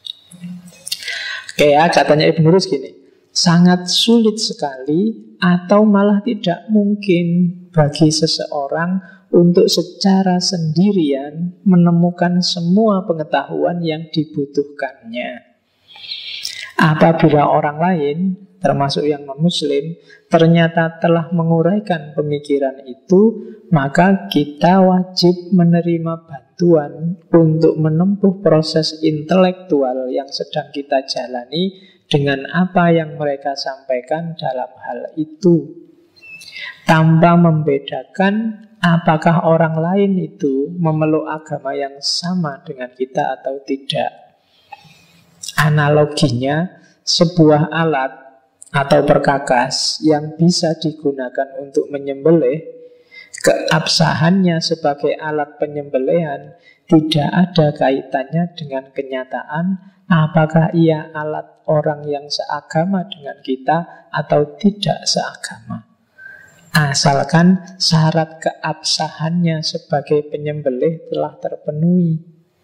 Kayak katanya Ibn Rus gini, sangat sulit sekali atau malah tidak mungkin bagi seseorang untuk secara sendirian menemukan semua pengetahuan yang dibutuhkannya. Apabila orang lain, termasuk yang non-muslim, ternyata telah menguraikan pemikiran itu, maka kita wajib menerima bantuan untuk menempuh proses intelektual yang sedang kita jalani dengan apa yang mereka sampaikan dalam hal itu, tanpa membedakan apakah orang lain itu memeluk agama yang sama dengan kita atau tidak. Analoginya, sebuah alat atau perkakas yang bisa digunakan untuk menyembelih, keabsahannya sebagai alat penyembelihan tidak ada kaitannya dengan kenyataan apakah ia alat orang yang seagama dengan kita atau tidak seagama. Asalkan syarat keabsahannya sebagai penyembelih telah terpenuhi.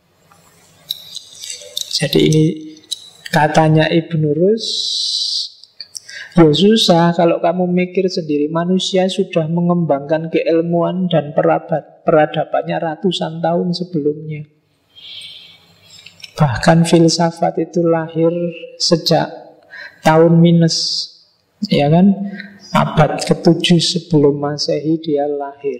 Jadi ini katanya Ibn Rus, ya susah kalau kamu mikir sendiri. Manusia sudah mengembangkan keilmuan dan peradabannya ratusan tahun sebelumnya. Bahkan filsafat itu lahir sejak tahun minus, ya kan? Abad ke-7 sebelum Masehi dia lahir.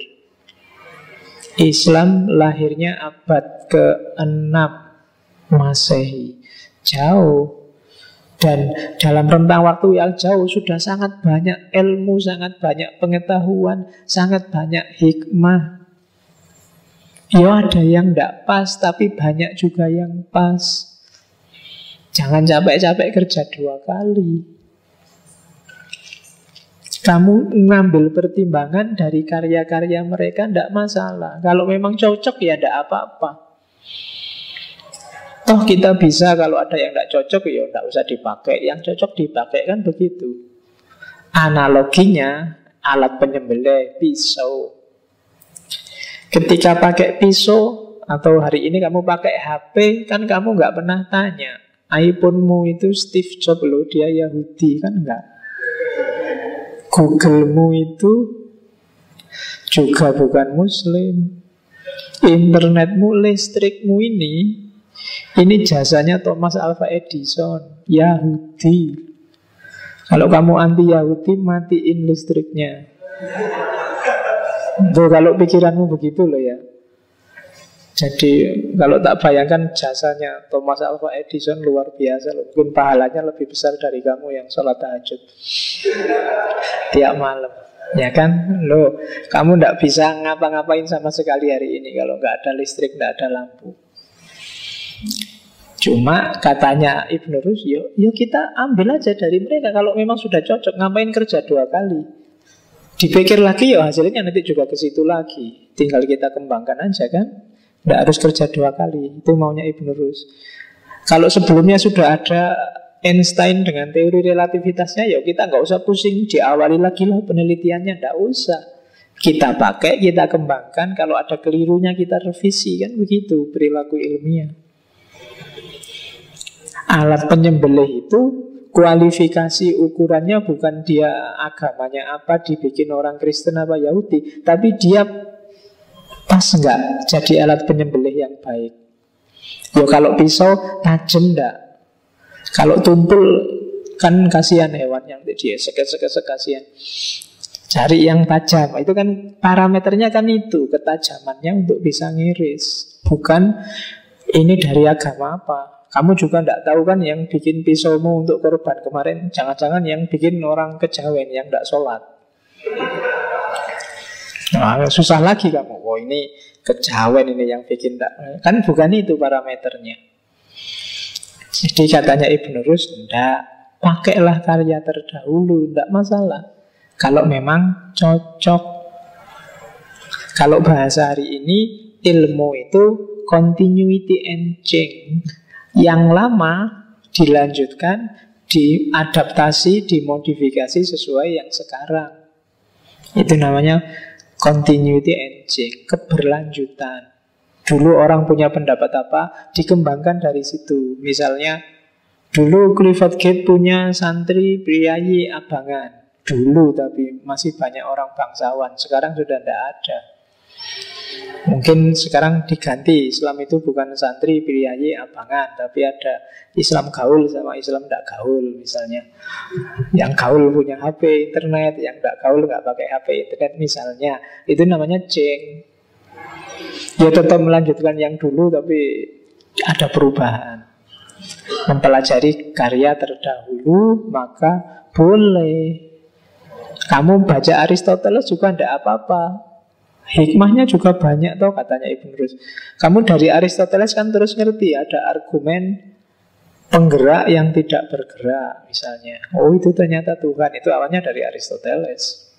Islam lahirnya abad ke-6 Masehi. Jauh. Dan dalam rentang waktu yang jauh sudah sangat banyak ilmu, sangat banyak pengetahuan, sangat banyak hikmah. Ya ada yang tidak pas, tapi banyak juga yang pas. Jangan capek-capek kerja 2 kali. Kamu ngambil pertimbangan dari karya-karya mereka tidak masalah. Kalau memang cocok ya tidak apa-apa. Toh kita bisa kalau ada yang tidak cocok ya tidak usah dipakai. Yang cocok dipakai kan begitu. Analoginya alat penyembelih, pisau. Ketika pakai pisau atau hari ini kamu pakai HP, kan kamu nggak pernah tanya iPhone-mu itu Steve Jobs loh, dia Yahudi, kan enggak. Google-mu itu juga bukan Muslim. Internetmu, listrikmu ini jasanya Thomas Alva Edison, Yahudi. Kalau kamu anti Yahudi, matiin listriknya. Tuh, kalau pikiranmu begitu loh ya. Jadi kalau tak bayangkan jasanya Thomas Alva Edison luar biasa loh. Mungkin pahalanya lebih besar dari kamu yang sholat tahajud tiap malam. Ya kan? Loh, kamu tidak bisa ngapa-ngapain sama sekali hari ini kalau nggak ada listrik, nggak ada lampu. Cuma katanya Ibn Rus, yuk kita ambil aja dari mereka. Kalau memang sudah cocok, ngapain kerja 2 kali? Dipikir lagi ya hasilnya nanti juga ke situ lagi. Tinggal kita kembangkan aja kan. Tidak harus kerja 2 kali. Itu maunya Ibn Rus. Kalau sebelumnya sudah ada Einstein dengan teori relativitasnya, ya kita nggak usah pusing, diawali lagi lah penelitiannya, nggak usah. Kita pakai, kita kembangkan. Kalau ada kelirunya kita revisi, kan begitu perilaku ilmiah. Alat penyembelih itu kualifikasi ukurannya bukan dia agamanya apa, dibikin orang Kristen apa Yahudi, tapi dia pas nggak jadi alat penyembelih yang baik. Yo kalau pisau tajam nggak? Kalau tumpul kan kasihan hewan yang dia seket-seket kasihan. Cari yang tajam. Itu kan parameternya kan itu, ketajamannya untuk bisa ngiris. Bukan ini dari agama apa. Kamu juga tidak tahu kan yang bikin pisaumu untuk korban kemarin, jangan-jangan yang bikin orang kejawen yang tidak sholat. Nah, susah lagi kamu. Oh ini kejawen ini yang bikin tak. Kan bukan itu parameternya. Jadi katanya Ibn Rus, tidak, pakailah karya terdahulu, tidak masalah. Kalau memang cocok. Kalau bahasa hari ini, ilmu itu continuity and change. Yang lama dilanjutkan, diadaptasi, dimodifikasi sesuai yang sekarang. Itu namanya continuity and change, keberlanjutan. Dulu orang punya pendapat apa, dikembangkan dari situ. Misalnya, dulu Clifford Gate punya santri priayi abangan. Dulu tapi masih banyak orang bangsawan. Sekarang sudah tidak ada. Mungkin sekarang diganti, Islam itu bukan santri priayi abangan, tapi ada Islam gaul sama Islam tidak gaul misalnya. Yang gaul punya HP internet, yang tidak gaul nggak pakai HP internet misalnya. Itu namanya ceng. Ya tetap melanjutkan yang dulu, tapi ada perubahan. Mempelajari karya terdahulu, maka boleh. Kamu baca Aristoteles juga tidak apa-apa. Hikmahnya juga banyak toh, katanya Ibn Rus. Kamu dari Aristoteles kan terus ngerti ada argumen penggerak yang tidak bergerak misalnya. Oh itu ternyata Tuhan, itu awalnya dari Aristoteles.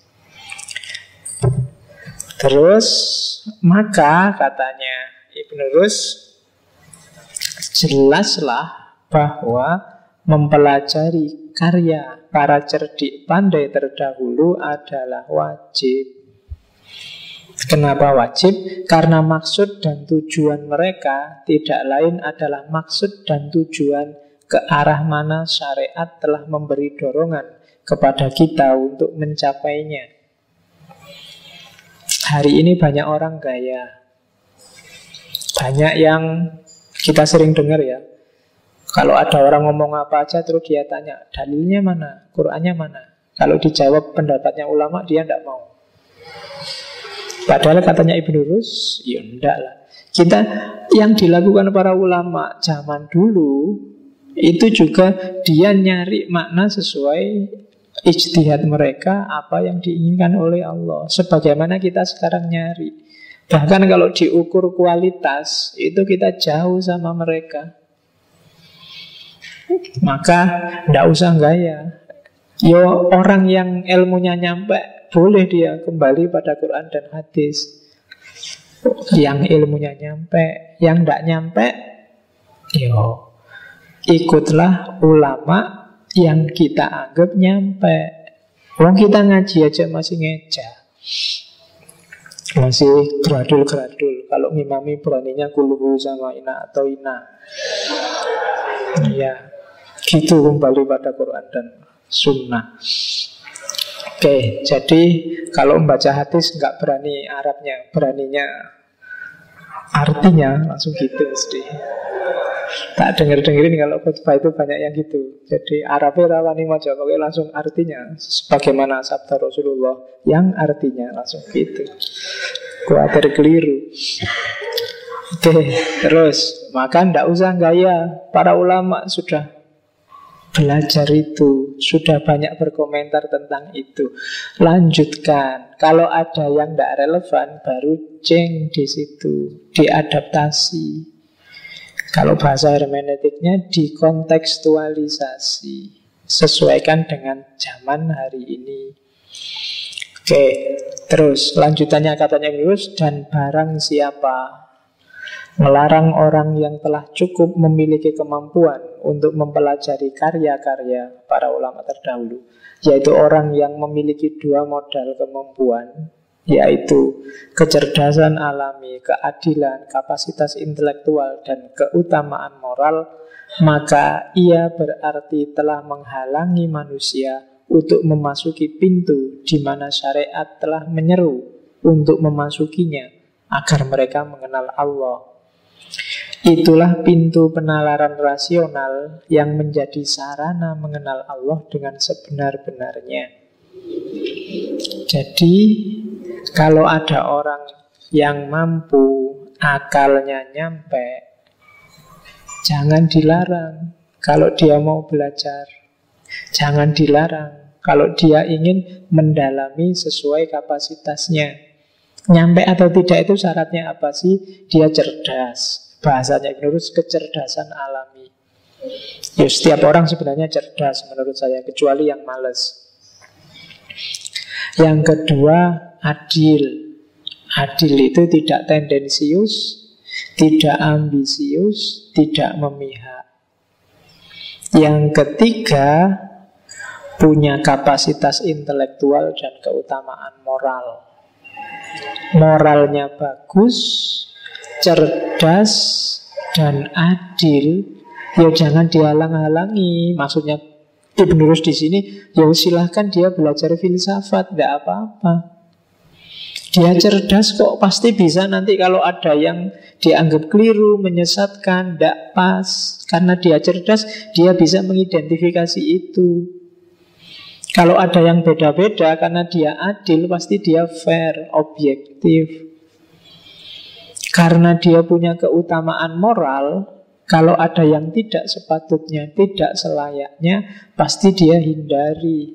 Terus maka katanya Ibn Rus, jelaslah bahwa mempelajari karya para cerdik pandai terdahulu adalah wajib. Kenapa wajib? Karena maksud dan tujuan mereka tidak lain adalah maksud dan tujuan ke arah mana syariat telah memberi dorongan kepada kita untuk mencapainya. Hari ini banyak orang gaya. Banyak yang kita sering dengar ya. Kalau ada orang ngomong apa aja terus dia tanya, dalilnya mana? Qurannya mana? Kalau dijawab pendapatnya ulama, dia tidak mau. Padahal katanya Ibn Rus, ya enggak lah. Kita yang dilakukan para ulama zaman dulu itu juga dia nyari makna sesuai ijtihad mereka, apa yang diinginkan oleh Allah. Sebagaimana kita sekarang nyari. Bahkan kalau diukur kualitas, itu kita jauh sama mereka. Maka tidak usah gaya. Yo orang yang ilmunya nyampe, boleh dia kembali pada Quran dan hadis. Yang ilmunya nyampe, yang tidak nyampe, yo ikutlah ulama yang kita anggap nyampe. Wong kita ngaji aja masih ngeja, masih gradul-gradul. Kalau ngimami beraninya kuluhu sama ina atau ina. Ya, gitu kembali pada Quran dan Sunnah. Oke, jadi kalau membaca hadis nggak berani Arabnya, beraninya artinya, langsung gitu mesti. Tak denger-dengerin kalau khutbah itu banyak yang gitu. Jadi Arabnya rawani maca, pokoknya langsung artinya. Sebagaimana sabda Rasulullah yang artinya langsung gitu. Kuatir keliru. Oke, terus maka ndak usah gaya. Para ulama sudah belajar itu, sudah banyak berkomentar tentang itu. Lanjutkan. Kalau ada yang tidak relevan, baru ceng di situ, diadaptasi. Kalau bahasa hermeneutiknya dikontekstualisasi, sesuaikan dengan zaman hari ini. Oke, terus lanjutannya katanya terus, dan barang siapa melarang orang yang telah cukup memiliki kemampuan untuk mempelajari karya-karya para ulama terdahulu, yaitu orang yang memiliki dua modal kemampuan, yaitu kecerdasan alami, keadilan, kapasitas intelektual, dan keutamaan moral, maka ia berarti telah menghalangi manusia untuk memasuki pintu di mana syariat telah menyeru untuk memasukinya agar mereka mengenal Allah. Itulah pintu penalaran rasional yang menjadi sarana mengenal Allah dengan sebenar-benarnya. Jadi, kalau ada orang yang mampu, akalnya nyampe, Jangan dilarang kalau dia mau belajar. Jangan dilarang kalau dia ingin mendalami sesuai kapasitasnya. Nyampe atau tidak itu syaratnya apa sih? Dia cerdas. Bahasanya Ibn Rus, kecerdasan alami. Ya, setiap orang sebenarnya cerdas menurut saya, kecuali yang malas. Yang kedua, adil. Adil itu tidak tendensius, tidak ambisius, tidak memihak. Yang ketiga, punya kapasitas intelektual dan keutamaan moral. Moralnya bagus, cerdas, dan adil. Ya jangan dihalang-halangi. Maksudnya Ibn Rus di sini, ya silahkan dia belajar filsafat, tidak apa-apa. Dia cerdas kok, pasti bisa nanti kalau ada yang dianggap keliru, menyesatkan, tidak pas. Karena dia cerdas, dia bisa mengidentifikasi itu. Kalau ada yang beda-beda, karena dia adil, pasti dia fair, objektif. Karena dia punya keutamaan moral, kalau ada yang tidak sepatutnya, tidak selayaknya, pasti dia hindari.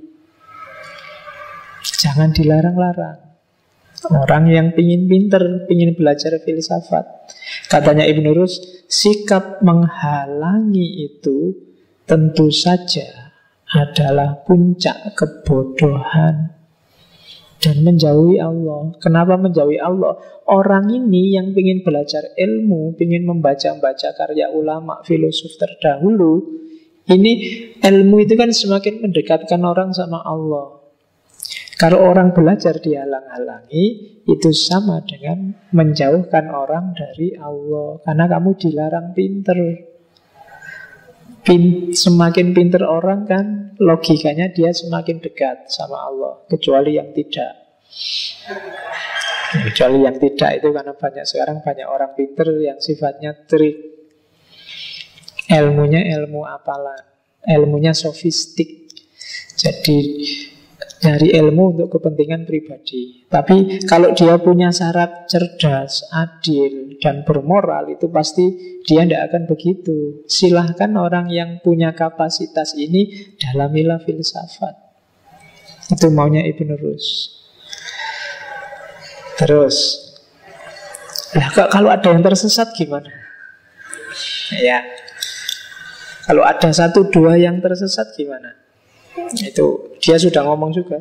Jangan dilarang-larang. Orang yang pingin pinter, pingin belajar filsafat, katanya Ibn Rus, sikap menghalangi itu tentu saja adalah puncak kebodohan dan menjauhi Allah. Kenapa menjauhi Allah? Orang ini yang ingin belajar ilmu, ingin membaca-baca karya ulama, filosof terdahulu, ini ilmu itu kan semakin mendekatkan orang sama Allah. Kalau orang belajar dihalang-halangi, itu sama dengan menjauhkan orang dari Allah. Karena kamu dilarang pinter. Semakin pinter orang kan, logikanya dia semakin dekat sama Allah. Kecuali yang tidak. Kecuali yang tidak itu karena sekarang banyak orang pinter yang sifatnya trik. Ilmunya ilmu apalan, ilmunya sofistik. Jadi nyari ilmu untuk kepentingan pribadi. Tapi kalau dia punya syarat cerdas, adil, dan bermoral, itu pasti dia tidak akan begitu. Silahkan orang yang punya kapasitas ini dalamilah filsafat. Itu maunya Ibn Rus. Terus, kalau ada yang tersesat gimana? Ya, kalau ada 1-2 yang tersesat gimana? Itu dia sudah ngomong juga.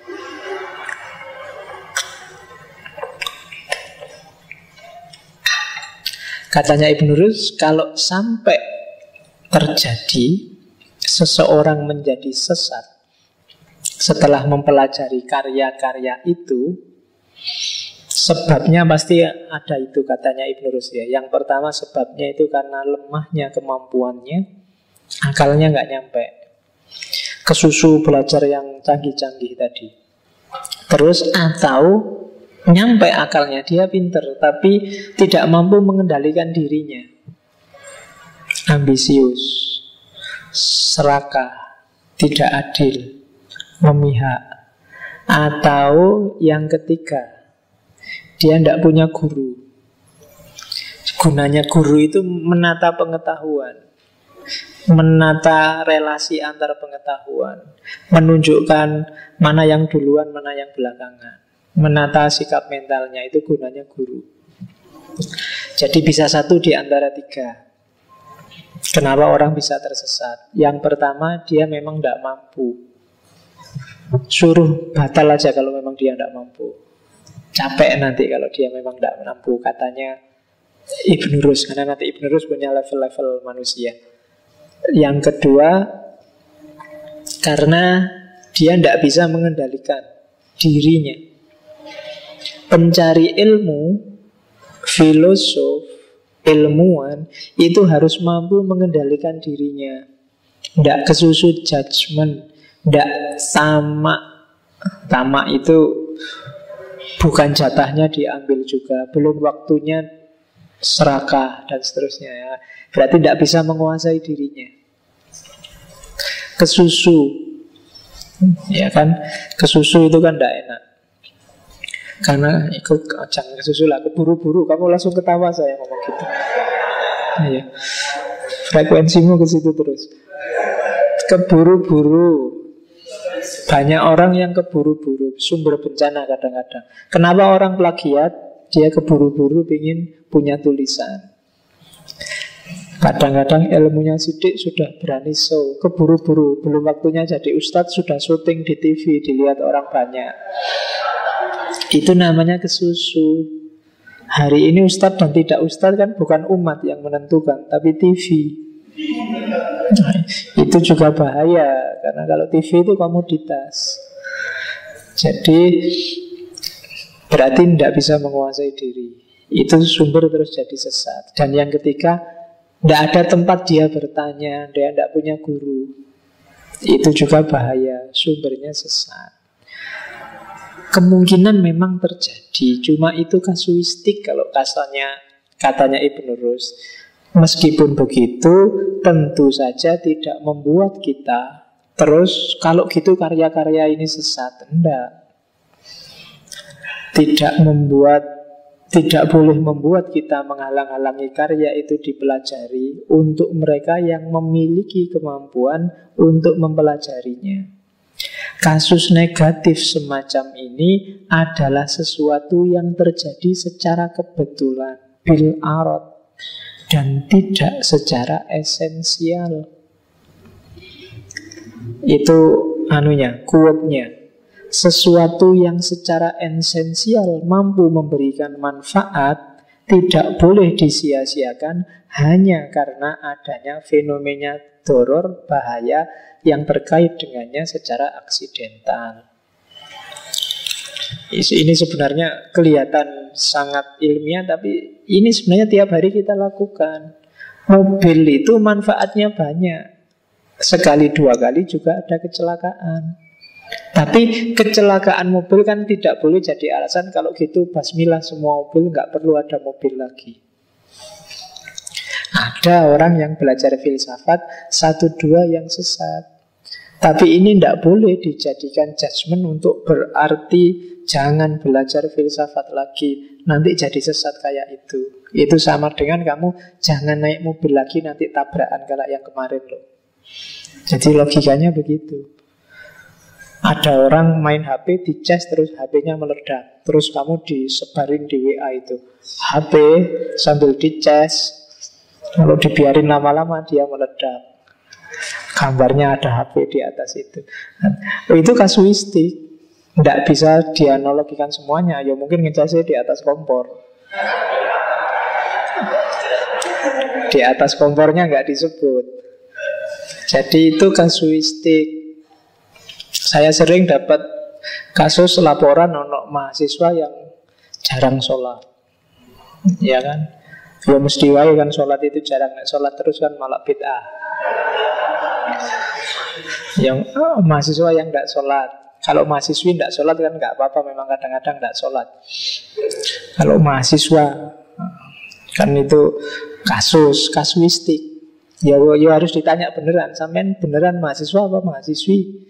Katanya Ibn Rus, kalau sampai terjadi seseorang menjadi sesat setelah mempelajari karya-karya itu, sebabnya pasti ada itu, katanya Ibn Rus ya. Yang pertama sebabnya itu karena lemahnya kemampuannya, akalnya nggak nyampe, kesusu belajar yang canggih-canggih tadi. Terus atau nyampe akalnya, dia pinter tapi tidak mampu mengendalikan dirinya, ambisius, serakah, tidak adil, memihak. Atau yang ketiga, dia tidak punya guru. Gunanya guru itu menata pengetahuan, menata relasi antar pengetahuan, menunjukkan mana yang duluan, mana yang belakangan, menata sikap mentalnya. Itu gunanya guru. Jadi bisa satu di antara 3. Kenapa orang bisa tersesat? Yang pertama, dia memang tidak mampu. Suruh batal aja kalau memang dia tidak mampu. Capek nanti kalau dia memang tidak mampu, katanya Ibn Rus. Karena nanti Ibn Rus punya level-level manusia. Yang kedua, karena dia tidak bisa mengendalikan dirinya. Pencari ilmu, filosof, ilmuwan, itu harus mampu mengendalikan dirinya. Tidak kesusu judgment, tidak sama. Tamak itu bukan jatahnya diambil juga, belum waktunya serakah dan seterusnya ya. Berarti tidak bisa menguasai dirinya. Kesusu, ya kan? Kesusu itu kan tidak enak. Karena ikut jangan kesusu lah, keburu-buru. Kamu langsung ketawa saya ngomong gitu. Ya. Frekuensimu ke situ terus. Keburu-buru. Banyak orang yang keburu-buru, sumber bencana kadang-kadang. Kenapa orang plagiat? Dia keburu-buru ingin punya tulisan. Kadang-kadang ilmunya sidik sudah berani show, keburu-buru, belum waktunya jadi ustadz sudah syuting di TV, dilihat orang banyak. Itu namanya kesusu. Hari ini ustadz dan tidak ustadz kan bukan umat yang menentukan, tapi TV. Nah, itu juga bahaya, karena kalau TV itu komoditas. Jadi berarti tidak bisa menguasai diri. Itu sumber terus jadi sesat. Dan yang ketiga, tidak ada tempat dia bertanya, dia tidak punya guru. Itu juga bahaya, sumbernya sesat. Kemungkinan memang terjadi, cuma itu kasuistik kalau katanya Ibn Rus. Meskipun begitu, tentu saja tidak membuat kita terus kalau gitu karya-karya ini sesat. Tidak boleh membuat kita menghalang-halangi karya itu dipelajari untuk mereka yang memiliki kemampuan untuk mempelajarinya. Kasus negatif semacam ini adalah sesuatu yang terjadi secara kebetulan, bil arad, dan tidak secara esensial. Itu quote-nya. Sesuatu yang secara esensial mampu memberikan manfaat tidak boleh disia-siakan hanya karena adanya fenomena doror, bahaya yang terkait dengannya secara aksidental. Ini sebenarnya kelihatan sangat ilmiah, tapi ini sebenarnya tiap hari kita lakukan. Mobil itu manfaatnya banyak. Sekali dua kali juga ada kecelakaan. Tapi kecelakaan mobil kan tidak boleh jadi alasan kalau gitu basmilah semua mobil, nggak perlu ada mobil lagi. Ada orang yang belajar filsafat, 1-2 yang sesat. Tapi ini tidak boleh dijadikan judgement untuk berarti jangan belajar filsafat lagi, nanti jadi sesat kayak itu. Itu sama dengan kamu jangan naik mobil lagi, nanti tabrakan kayak yang kemarin loh. Jadi logikanya begitu. Ada orang main HP, dicas terus HP-nya meledak. Terus kamu disebarin di WA itu HP sambil dicas. Kalau dibiarin lama-lama dia meledak. Gambarnya ada HP di atas itu. Itu kasuistik. Tidak bisa dianalogikan semuanya. Ya mungkin ngecasnya di atas kompor. Di atas kompornya nggak disebut. Jadi itu kasuistik. Saya sering dapat kasus laporan ono mahasiswa yang jarang sholat. Ya kan? Ya mesti wae kan sholat itu jarang. Sholat terus kan malah bid'ah. Yang mahasiswa yang tidak sholat. Kalau mahasiswi tidak sholat kan nggak apa-apa, memang kadang-kadang tidak sholat. Kalau mahasiswa kan itu kasuistik. Ya harus ditanya beneran, sampean beneran mahasiswa apa mahasiswi?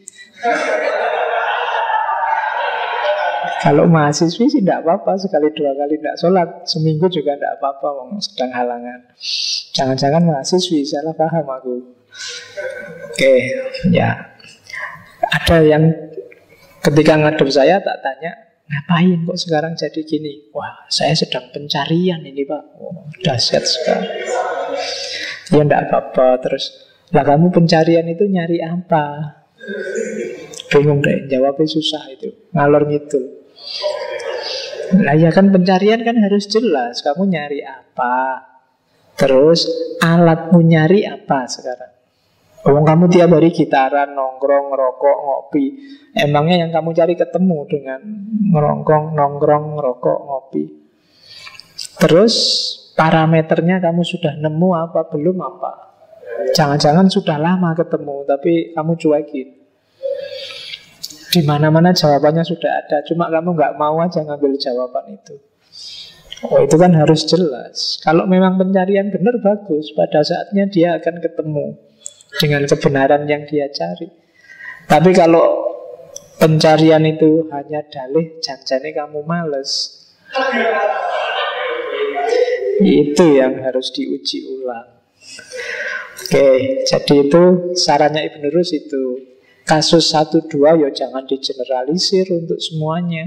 Kalau mahasiswi sih tidak apa-apa, sekali dua kali tidak sholat, seminggu juga tidak apa-apa, sedang halangan. Jangan-jangan mahasiswi, salah paham aku. Oke, ya. Ada yang ketika ngadep saya tak tanya, ngapain kok sekarang jadi gini? Wah, saya sedang pencarian ini Pak. Oh, dahsyat sekali. Ya tidak apa-apa. Terus, lah kamu pencarian itu nyari apa? Bingung deh, jawabnya susah itu, ngalor ngidul. Nah ya kan pencarian kan harus jelas. Kamu nyari apa, terus alatmu nyari apa sekarang. Kamu tiap hari gitaran, nongkrong, ngerokok, ngopi. Emangnya yang kamu cari ketemu dengan nongkrong, ngerokok, ngopi? Terus parameternya kamu sudah nemu apa, belum apa? Jangan-jangan sudah lama ketemu tapi kamu cuekin. Di mana-mana jawabannya sudah ada, cuma kamu nggak mau aja ngambil jawaban itu. Oh itu kan harus jelas. Kalau memang pencarian benar bagus, pada saatnya dia akan ketemu dengan kebenaran yang dia cari. Tapi kalau pencarian itu hanya dalih, janjane kamu males. Itu yang harus diuji ulang. Oke, jadi itu sarannya Ibn Rus itu. Kasus 1-2 ya jangan digeneralisir untuk semuanya.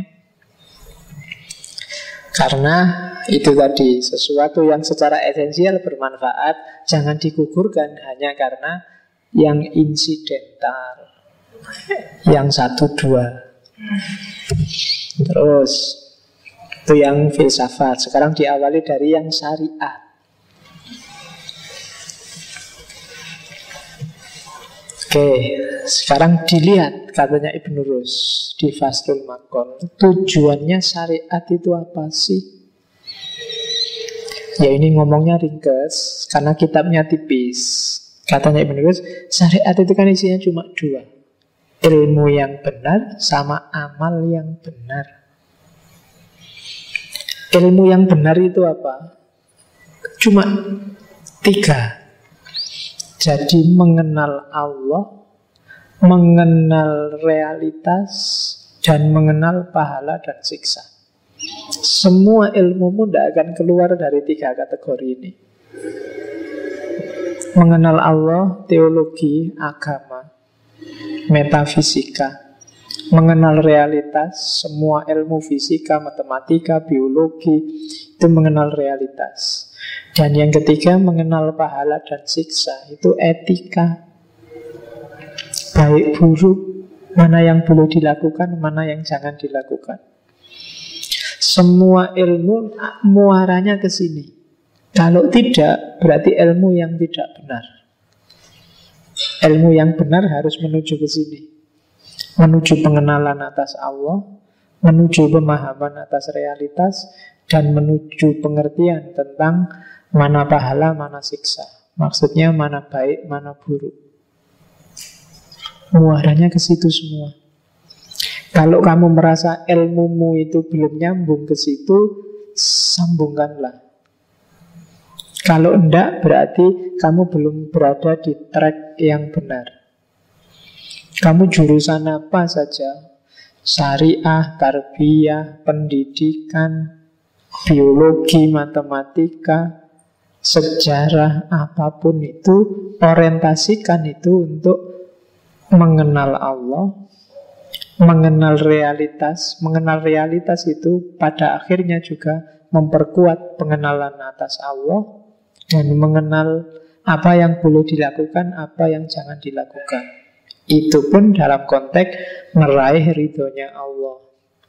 Karena itu tadi, sesuatu yang secara esensial bermanfaat jangan digugurkan hanya karena yang insidental, yang 1-2. Terus itu yang filsafat. Sekarang diawali dari yang syariat. Oke, sekarang dilihat katanya Ibn Rus di Faslul Maqal. Tujuannya syariat itu apa sih? Ya ini ngomongnya ringkes karena kitabnya tipis. Katanya Ibn Rus, syariat itu kan isinya cuma 2. Ilmu yang benar sama amal yang benar. Ilmu yang benar itu apa? Cuma 3. Jadi mengenal Allah, mengenal realitas, dan mengenal pahala dan siksa. Semua ilmumu tidak akan keluar dari 3 kategori ini. Mengenal Allah, teologi, agama, metafisika. Mengenal realitas, semua ilmu fisika, matematika, biologi, itu mengenal realitas. Dan yang ketiga, mengenal pahala dan siksa. Itu etika. Baik buruk, mana yang boleh dilakukan, mana yang jangan dilakukan. Semua ilmu muaranya ke sini. Kalau tidak, berarti ilmu yang tidak benar. Ilmu yang benar harus menuju ke sini. Menuju pengenalan atas Allah, menuju pemahaman atas realitas, dan menuju pengertian tentang mana pahala, mana siksa. Maksudnya mana baik, mana buruk. Muaranya ke situ semua. Kalau kamu merasa ilmumu itu belum nyambung ke situ, sambungkanlah. Kalau enggak, berarti kamu belum berada di track yang benar. Kamu jurusan apa saja, syariah, tarbiyah, pendidikan, biologi, matematika, sejarah, apapun itu, orientasikan itu untuk mengenal Allah, mengenal realitas. Mengenal realitas itu pada akhirnya juga memperkuat pengenalan atas Allah, dan mengenal apa yang boleh dilakukan, apa yang jangan dilakukan. Itu pun dalam konteks meraih ridhonya Allah.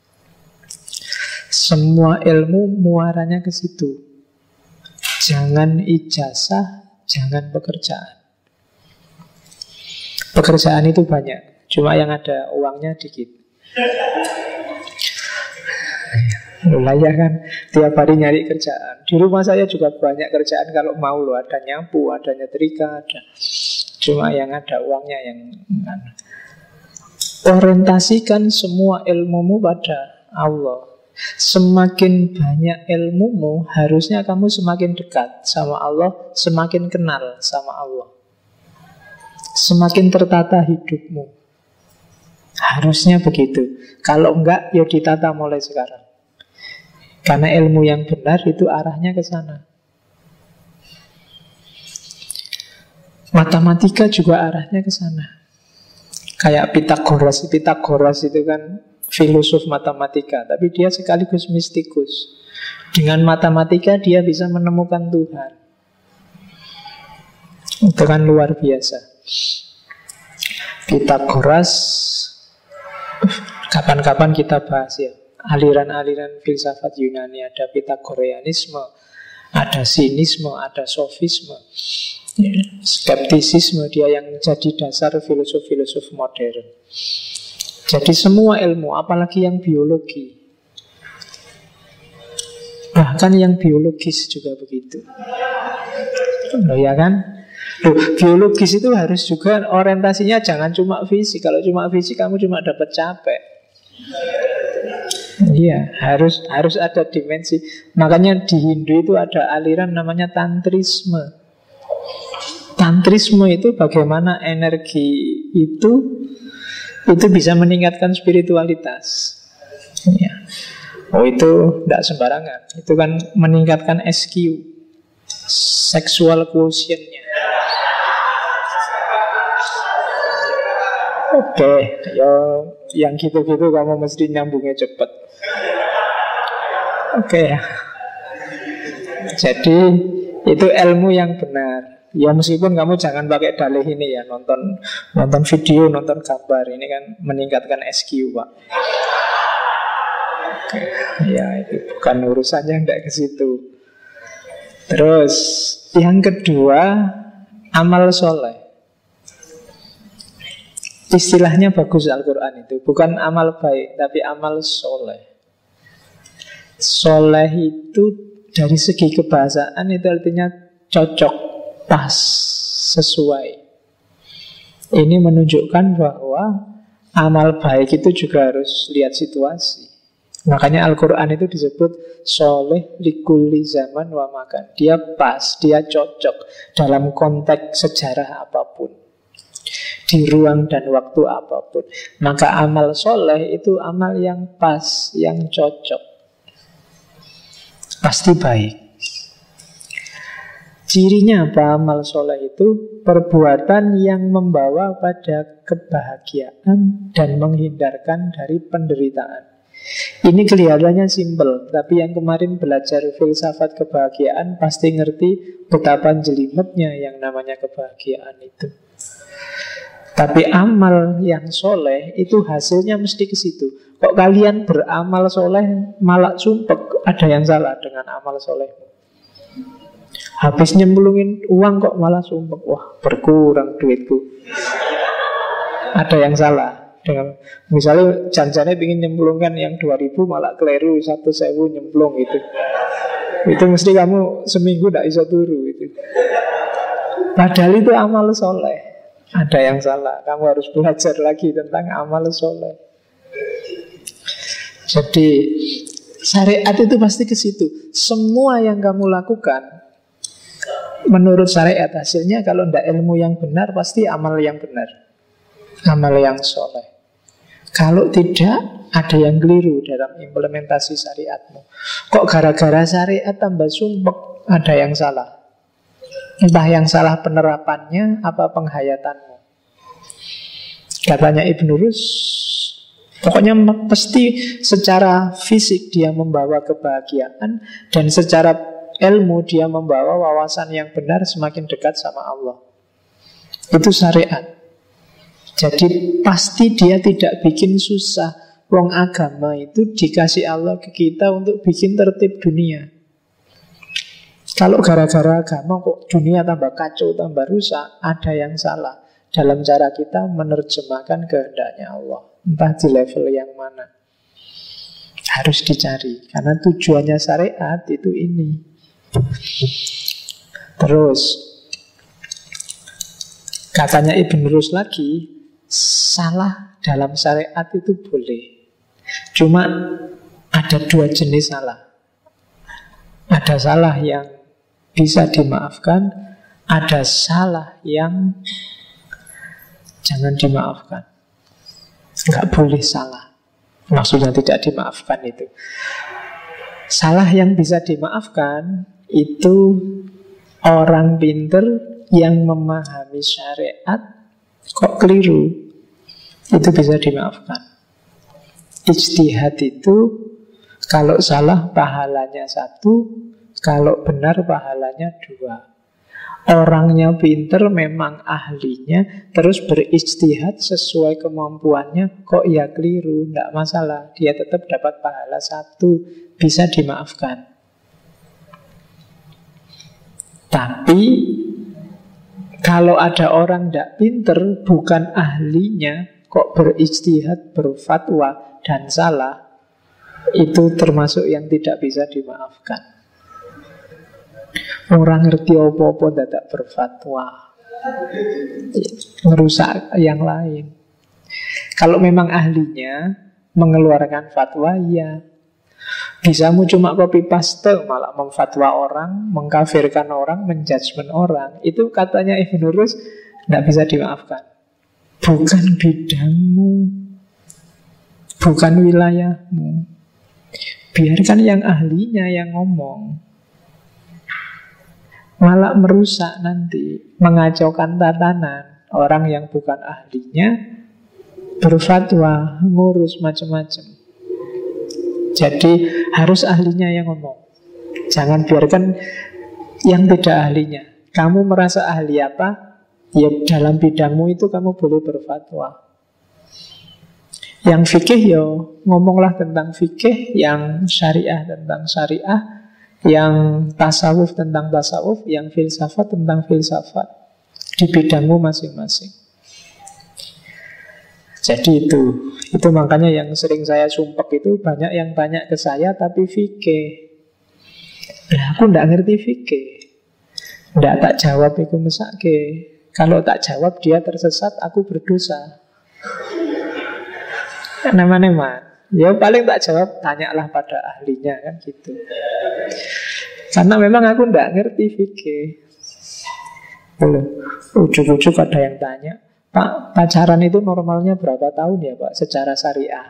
Semua ilmu muaranya ke situ. Jangan ijazah, jangan pekerjaan. Pekerjaan itu banyak, cuma yang ada uangnya dikit. Lumayan kan, tiap hari nyari kerjaan. Di rumah saya juga banyak kerjaan kalau mau loh. Ada nyapu, ada nyetrika, ada. Cuma yang ada uangnya yang orientasikan semua ilmumu pada Allah. Semakin banyak ilmumu, harusnya kamu semakin dekat sama Allah, semakin kenal sama Allah. Semakin tertata hidupmu. Harusnya begitu. Kalau enggak, ya ditata mulai sekarang. Karena ilmu yang benar itu arahnya ke sana. Matematika juga arahnya ke sana. Kayak Pitagoras. Pitagoras itu kan filosof matematika, tapi dia sekaligus mistikus. Dengan matematika dia bisa menemukan Tuhan. Itu kan luar biasa. Pitagoras, kapan-kapan kita bahas ya. Aliran-aliran filsafat Yunani. Ada Pitagoreanisme, ada sinisme, ada sofisme, skeptisisme. Dia yang jadi dasar filosof-filosof modern. Jadi semua ilmu, apalagi yang biologi, bahkan yang biologis juga begitu. Loh ya kan? Loh, biologis itu harus juga orientasinya jangan cuma fisik. Kalau cuma fisik kamu cuma dapat capek. Iya, harus ada dimensi. Makanya di Hindu itu ada aliran namanya tantrisme. Tantrisme itu bagaimana energi itu bisa meningkatkan spiritualitas. Ya. Oh itu tidak sembarangan. Itu kan meningkatkan SQ, sexual quotient-nya. Oke, yo yang gitu-gitu kamu mesti nyambungnya cepet. Oke ya. Jadi itu ilmu yang benar. Ya meskipun kamu jangan pakai dalih ini ya, nonton nonton video, nonton gambar ini kan meningkatkan SQ, Pak. Oke, ya itu bukan urusannya, enggak ke situ. Terus yang kedua, amal soleh. Istilahnya bagus Al-Quran itu. Bukan amal baik, tapi amal soleh. Soleh itu dari segi kebahasaan itu artinya cocok, pas, sesuai. Ini menunjukkan bahwa amal baik itu juga harus lihat situasi. Makanya Al-Quran itu disebut soleh likulli zaman wa makan. Dia pas, dia cocok dalam konteks sejarah apapun, di ruang dan waktu apapun. Maka amal soleh itu amal yang pas, yang cocok, pasti baik. Cirinya apa amal soleh itu? Perbuatan yang membawa pada kebahagiaan dan menghindarkan dari penderitaan. Ini kelihatannya simpel, tapi yang kemarin belajar filsafat kebahagiaan pasti ngerti betapa jelimetnya yang namanya kebahagiaan itu. Tapi amal yang soleh itu hasilnya mesti ke situ. Kok kalian beramal soleh malah sumpek? Ada yang salah dengan amal solehmu. Habis nyemplungin uang kok malah sumpek. Wah, berkurang duitku. Ada yang salah dengan, misalnya janjane ingin nyemplungkan yang 2.000 malah keliru 1.000 nyemplung itu. Itu mesti kamu seminggu tidak bisa turu itu. Padahal itu amal soleh. Ada yang salah. Kamu harus belajar lagi tentang amal soleh. Jadi syariat itu pasti ke situ. Semua yang kamu lakukan menurut syariat hasilnya kalau tidak ilmu yang benar pasti amal yang benar, amal yang soleh. Kalau tidak, ada yang keliru dalam implementasi syariatmu. Kok gara-gara syariat tambah sumpek? Ada yang salah. Entah yang salah penerapannya, apa penghayatanmu. Katanya Ibn Rus, pokoknya pasti secara fisik dia membawa kebahagiaan, dan secara ilmu dia membawa wawasan yang benar semakin dekat sama Allah. Itu syariat. Jadi pasti dia tidak bikin susah. Wong agama itu dikasih Allah ke kita untuk bikin tertib dunia. Kalau gara-gara agama kok dunia tambah kacau, tambah rusak, ada yang salah dalam cara kita menerjemahkan kehendaknya Allah. Entah di level yang mana, harus dicari. Karena tujuannya syariat itu ini. Terus katanya Ibn Rus lagi, salah dalam syariat itu boleh. Cuma ada dua jenis salah. Ada salah yang bisa dimaafkan, ada salah yang jangan dimaafkan. Nggak boleh salah. Maksudnya tidak dimaafkan itu. Salah yang bisa dimaafkan itu orang pinter yang memahami syariat kok keliru, itu bisa dimaafkan. Ijtihad itu kalau salah pahalanya 1, kalau benar pahalanya 2. Orangnya pinter memang ahlinya, terus berijtihad sesuai kemampuannya, kok ya keliru, tidak masalah, dia tetap dapat pahala 1, bisa dimaafkan. Tapi kalau ada orang tidak pinter, bukan ahlinya, kok berijtihad, berfatwa, dan salah, itu termasuk yang tidak bisa dimaafkan. Orang ngerti apa-apa tidak berfatwa, merusak yang lain. Kalau memang ahlinya mengeluarkan fatwa, ya. Bisamu cuma copy paste, malah memfatwa orang, mengkafirkan orang, menjudgment orang. Itu katanya Ibn Rus tidak bisa dimaafkan. Bukan bidangmu, bukan wilayahmu. Biarkan yang ahlinya yang ngomong. Malah merusak nanti, mengacaukan tatanan. Orang yang bukan ahlinya berfatwa, ngurus macam-macam. Jadi harus ahlinya yang ngomong. Jangan biarkan yang tidak ahlinya. Kamu merasa ahli apa? Ya dalam bidangmu itu kamu boleh berfatwa. Yang fikih ya ngomonglah tentang fikih, yang syariah tentang syariah, yang tasawuf tentang tasawuf, yang filsafat tentang filsafat di bidangmu masing-masing. Jadi itu makanya yang sering saya sumpek itu banyak yang tanya ke saya tapi fikih. Nah, aku nggak ngerti fikih, nggak tak jawab itu mesake. Kalau tak jawab dia tersesat, aku berdosa. Neman-neman. Ya paling tak jawab, tanyalah pada ahlinya kan gitu. Karena memang aku nggak ngerti fikih. Belum. Ujuk-ujuk ada yang tanya, Pak, pacaran itu normalnya berapa tahun ya Pak secara syariah?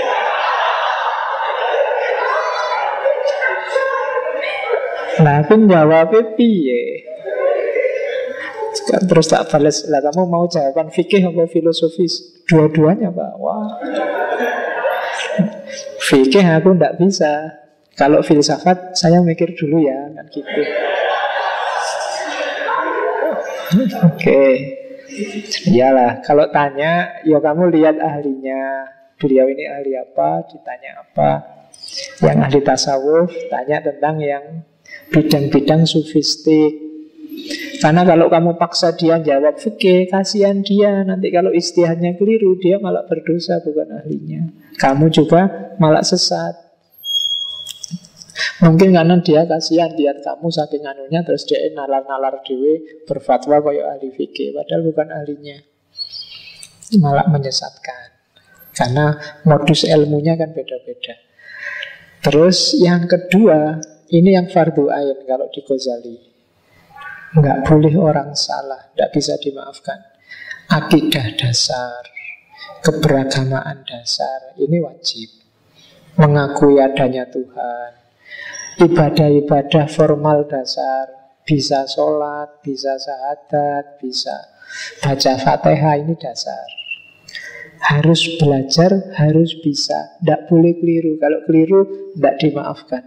Nah, aku jawabnya piye? Terus tak balas, lah kamu mau jawaban fikih atau filosofis? Dua-duanya Pak. Wah. Fikih aku nggak bisa. Kalau filsafat saya mikir dulu ya, kan gitu. Oke. Iyalah, kalau tanya, ya kamu lihat ahlinya. Beliau ini ahli apa, ditanya apa. Yang ahli tasawuf, tanya tentang yang bidang-bidang sufistik. Karena kalau kamu paksa dia jawab fikih, kasihan dia. Nanti kalau ijtihadnya keliru, dia malah berdosa, bukan ahlinya. Kamu juga malah sesat. Mungkin karena dia kasihan lihat kamu saking anunya, terus dia nalar-nalar dewe berfatwa kayak ahli fikih, padahal bukan ahlinya. Malah menyesatkan. Karena modus ilmunya kan beda-beda. Terus yang kedua, ini yang fardu ain kalau di Ghazali. Nggak boleh orang salah, nggak bisa dimaafkan. Akidah dasar, keberagamaan dasar, ini wajib. Mengakui adanya Tuhan. Ibadah-ibadah formal dasar, bisa sholat, bisa syahadat, bisa baca Fatihah, ini dasar. Harus belajar, harus bisa. Tidak boleh keliru. Kalau keliru, tidak dimaafkan.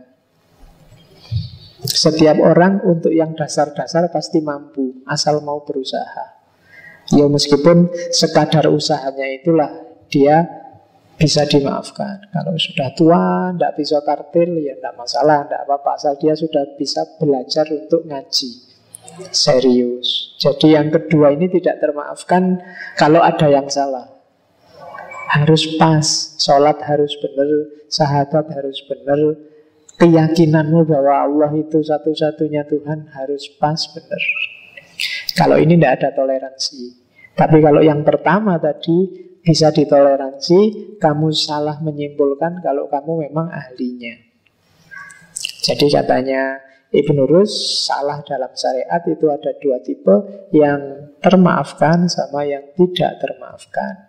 Setiap orang untuk yang dasar-dasar pasti mampu, asal mau berusaha. Ya meskipun sekadar usahanya itulah dia bisa dimaafkan. Kalau sudah tua, tidak bisa tartil, ya tidak masalah, tidak apa-apa. Asal dia sudah bisa belajar untuk ngaji serius. Jadi yang kedua ini tidak termaafkan kalau ada yang salah. Harus pas, sholat harus benar, syahadat harus benar, keyakinanmu bahwa Allah itu satu-satunya Tuhan harus pas, benar. Kalau ini tidak ada toleransi. Tapi kalau yang pertama tadi bisa ditoleransi, kamu salah menyimpulkan kalau kamu memang ahlinya. Jadi katanya Ibnu Rus, salah dalam syariat itu ada dua tipe, yang termaafkan sama yang tidak termaafkan.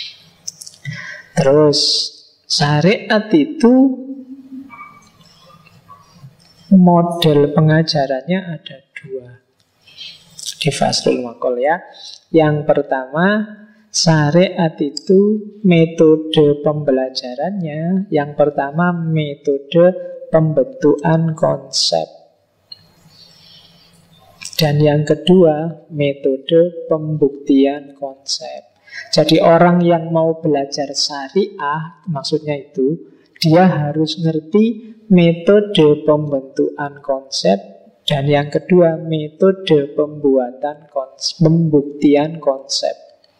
Terus syariat itu model pengajarannya ada dua di Faslul Maqol ya. Yang pertama, syariat itu metode pembelajarannya. Yang pertama metode pembentukan konsep. Dan yang kedua metode pembuktian konsep. Jadi orang yang mau belajar syariah, maksudnya itu dia harus ngerti metode pembentukan konsep, dan yang kedua metode pembuatan konsep, pembuktian konsep.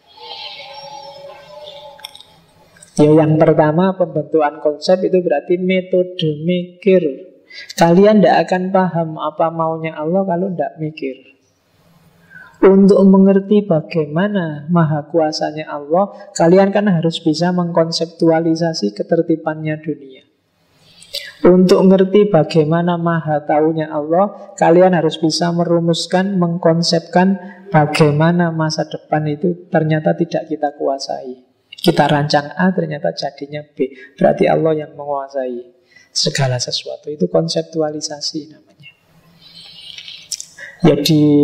Ya, yang pertama pembentukan konsep itu berarti metode mikir. Kalian tidak akan paham apa maunya Allah kalau tidak mikir. Untuk mengerti bagaimana maha kuasanya Allah, kalian kan harus bisa mengkonseptualisasi ketertibannya dunia. Untuk mengerti bagaimana maha taunya Allah, kalian harus bisa merumuskan, mengkonsepkan bagaimana masa depan itu ternyata tidak kita kuasai. Kita rancang A, ternyata jadinya B. Berarti Allah yang menguasai segala sesuatu. Itu konseptualisasi namanya. Ya, di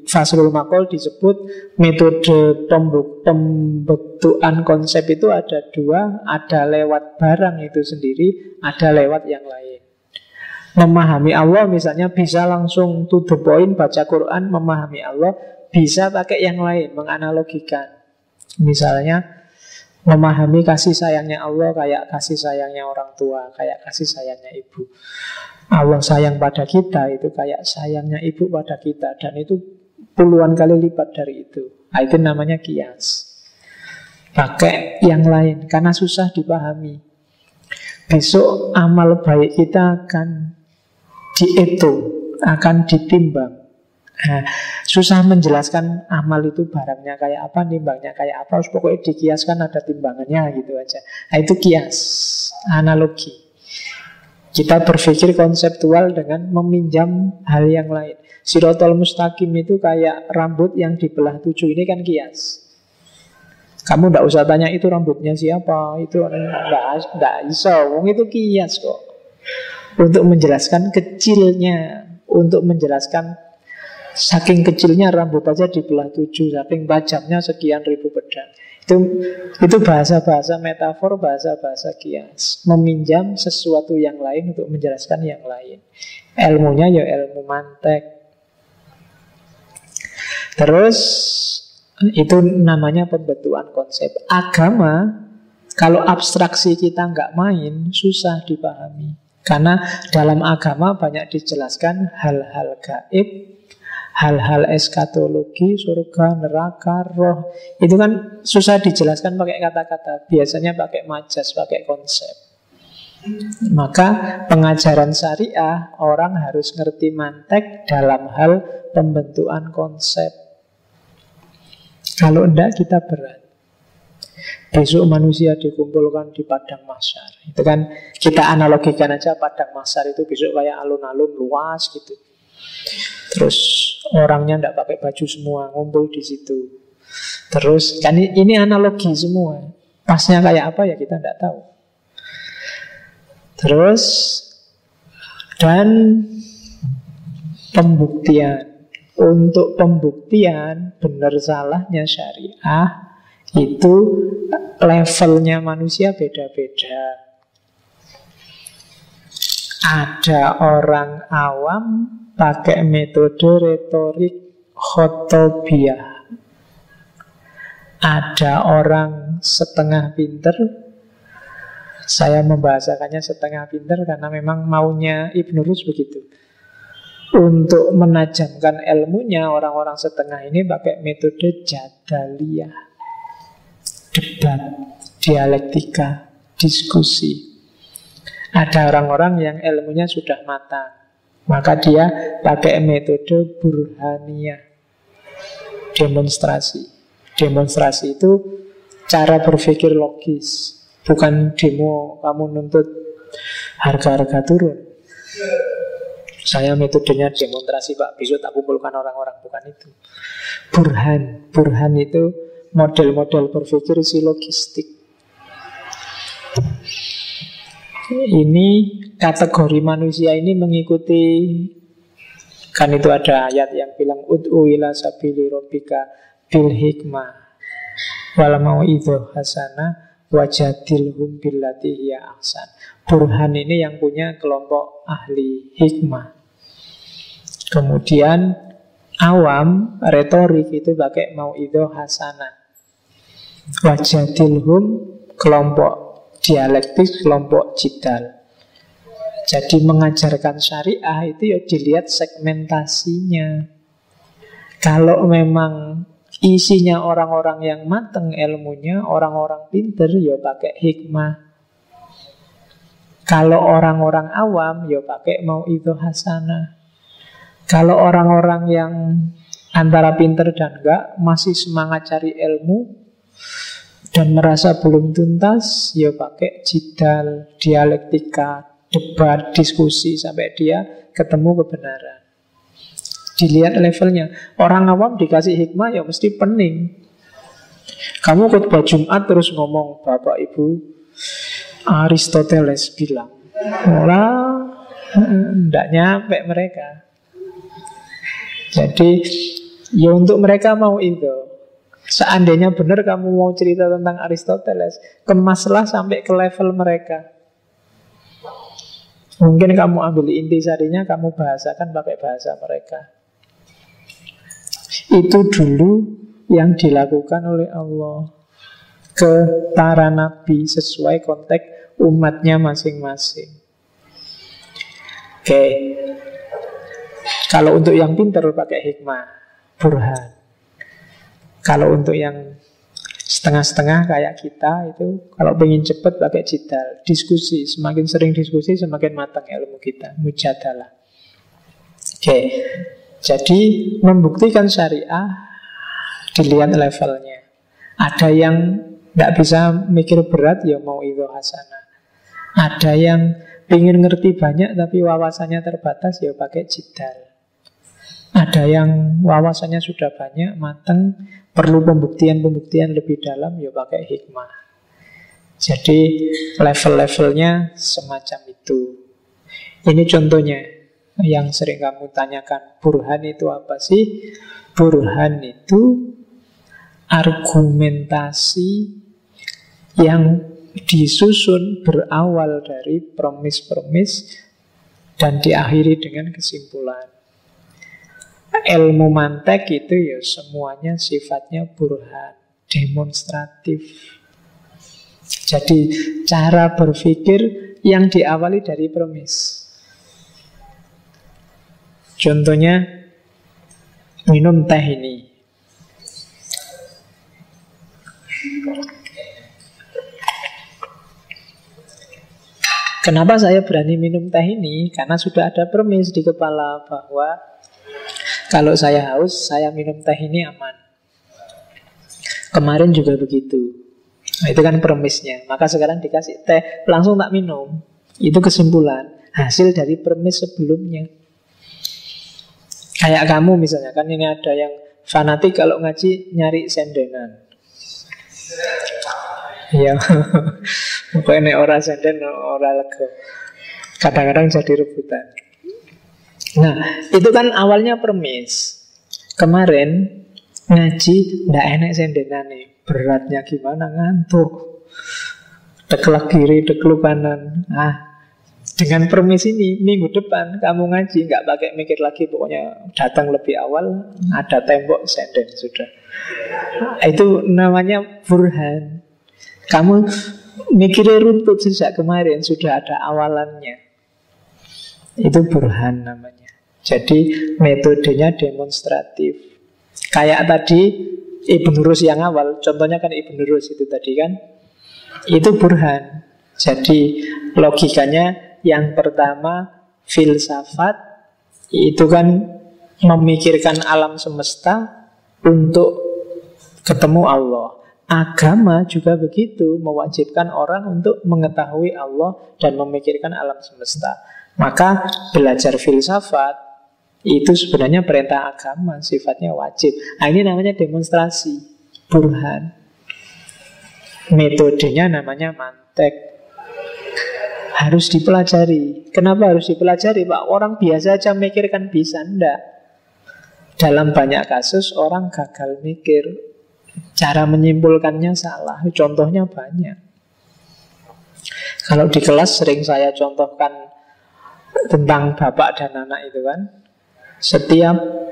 Fasrul Maqol disebut metode pembentukan konsep itu ada dua, ada lewat barang itu sendiri, ada lewat yang lain. Memahami Allah misalnya bisa langsung to the point, baca Quran, memahami Allah. Bisa pakai yang lain, menganalogikan. Misalnya memahami kasih sayangnya Allah kayak kasih sayangnya orang tua, kayak kasih sayangnya ibu. Allah sayang pada kita itu kayak sayangnya ibu pada kita, dan itu puluhan kali lipat dari itu. Nah, itu namanya kias. Pakai yang lain karena susah dipahami. Besok amal baik kita akan dihitung, akan ditimbang. Nah, susah menjelaskan amal itu barangnya kayak apa, timbangnya kayak apa. Pokoknya dikiaskan ada timbangannya gitu aja. Nah, itu kias, analogi. Kita berpikir konseptual dengan meminjam hal yang lain. Sirotol mustaqim itu kayak rambut yang dibelah 7. Ini kan kias. Kamu tidak usah tanya itu rambutnya siapa, itu tidak bisa. Wong itu kias kok. Untuk menjelaskan kecilnya, untuk menjelaskan saking kecilnya rambut aja dibelah 7, saking tajamnya sekian ribu pedang. Itu bahasa-bahasa metafor, bahasa-bahasa kias. Meminjam sesuatu yang lain untuk menjelaskan yang lain. Ilmunya ya ilmu mantek. Terus itu namanya pembentukan konsep. Agama, kalau abstraksi kita nggak main, susah dipahami. Karena dalam agama banyak dijelaskan hal-hal gaib, hal-hal eskatologi, surga, neraka, roh. Itu kan susah dijelaskan pakai kata-kata. Biasanya pakai majas, pakai konsep. Maka pengajaran syariah, orang harus ngerti mantek dalam hal pembentukan konsep. Kalau enggak kita berat. Besok manusia dikumpulkan di padang mahsyar. Itu kan kita analogikan aja, padang mahsyar itu besok kayak alun-alun luas gitu. Terus orangnya tidak pakai baju semua, ngumpul di situ. Terus kan ini analogi semua. Pasnya kayak apa ya kita tidak tahu. Terus dan pembuktian. Untuk pembuktian benar salahnya syariah itu levelnya manusia beda-beda. Ada orang awam pakai metode retorik khotobiyah. Ada orang setengah pinter. Saya membahasakannya setengah pinter karena memang maunya Ibn Rushd begitu. Untuk menajamkan ilmunya, orang-orang setengah ini pakai metode jadaliyah, debat, dialektika, diskusi. Ada orang-orang yang ilmunya sudah matang, maka dia pakai metode burhaniyah, demonstrasi. Demonstrasi itu cara berpikir logis, bukan demo kamu nuntut harga-harga turun. Saya metodenya demonstrasi Pak, besok tak kumpulkan orang-orang, bukan itu. Burhan itu model-model berpikir silogistik. Ini kategori manusia ini mengikuti, kan itu ada ayat yang bilang ud'u ila sabili rabbika bil hikmah wal mau'idhah hasanah wajadilhum billati hiya ahsan. Burhan ini yang punya kelompok ahli hikmah. Kemudian awam, retorik itu pakai mau'idhah hasanah. Wajadilhum, kelompok dialektik, kelompok jidal. Jadi mengajarkan syariah itu ya dilihat segmentasinya. Kalau memang isinya orang-orang yang mateng ilmunya, orang-orang pinter ya pakai hikmah. Kalau orang-orang awam ya pakai mau'idhah hasanah. Kalau orang-orang yang antara pinter dan enggak, masih semangat cari ilmu dan merasa belum tuntas, ya pakai jidal, dialektika, debat, diskusi sampai dia ketemu kebenaran. Dilihat levelnya. Orang awam dikasih hikmah ya mesti pening. Kamu khutbah Jumat terus ngomong, Bapak Ibu, Aristoteles bilang, tidak nyampe mereka. Jadi Ya untuk mereka mau itu. Seandainya benar kamu mau cerita tentang Aristoteles, kemaslah sampai ke level mereka. Mungkin kamu ambil intisarinya, kamu bahasakan pakai bahasa mereka. Itu dulu yang dilakukan oleh Allah ke para nabi sesuai konteks umatnya masing-masing. Oke. Kalau untuk yang pintar pakai hikmah, burhan. Kalau untuk yang setengah-setengah kayak kita itu, kalau pengen cepat pakai jidal, diskusi. Semakin sering diskusi semakin matang ilmu kita, mujadalah. Oke. Jadi membuktikan syariah dilihat levelnya. Ada yang tidak bisa mikir berat, ya mau itu hasanah. Ada yang ingin ngerti banyak tapi wawasannya terbatas, ya pakai jidal. Ada yang wawasannya sudah banyak, matang, perlu pembuktian-pembuktian lebih dalam, ya pakai hikmah. Jadi level-levelnya semacam itu. Ini contohnya yang sering kamu tanyakan, burhan itu apa sih? Burhan itu argumentasi yang disusun berawal dari premis-premis dan diakhiri dengan kesimpulan. Ilmu mantek itu ya semuanya sifatnya burhan, demonstratif. Jadi cara berpikir yang diawali dari premis. Contohnya minum teh ini. Kenapa saya berani minum teh ini? Karena sudah ada premis di kepala bahwa kalau saya haus, saya minum teh ini aman. Kemarin juga begitu. Nah, itu kan premisnya. Maka sekarang dikasih teh, langsung tak minum. Itu kesimpulan, hasil dari premis sebelumnya. Kayak kamu misalnya, kan ini ada yang fanatik kalau ngaji nyari sendenan. Ya, pokoknya orang senden, orang lego. Kadang-kadang jadi rebutan. Nah, itu kan awalnya premis. Kemarin ngaji ndak enak sendenan nih. Beratnya gimana, ngantuk. Deklak kiri, dekluk kanan. Dengan premis ini, minggu depan kamu ngaji nggak pakai mikir lagi, pokoknya datang lebih awal, ada tembok senden sudah. Itu namanya burhan. Kamu mikirnya runtut sejak kemarin, sudah ada awalannya. Itu burhan namanya. Jadi metodenya demonstratif. Kayak tadi Ibn Rus yang awal, contohnya kan Ibn Rus itu tadi kan, itu burhan. Jadi logikanya yang pertama filsafat, itu kan memikirkan alam semesta untuk ketemu Allah. Agama juga begitu, mewajibkan orang untuk mengetahui Allah dan memikirkan alam semesta. Maka belajar filsafat itu sebenarnya perintah agama, sifatnya wajib. Nah, ini namanya demonstrasi, burhan. Metodenya namanya mantek. Harus dipelajari. Kenapa harus dipelajari, Pak? Orang biasa aja mikirkan bisa, enggak. Dalam banyak kasus orang gagal mikir, cara menyimpulkannya salah. Contohnya banyak. Kalau di kelas sering saya contohkan tentang bapak dan anak itu kan. Setiap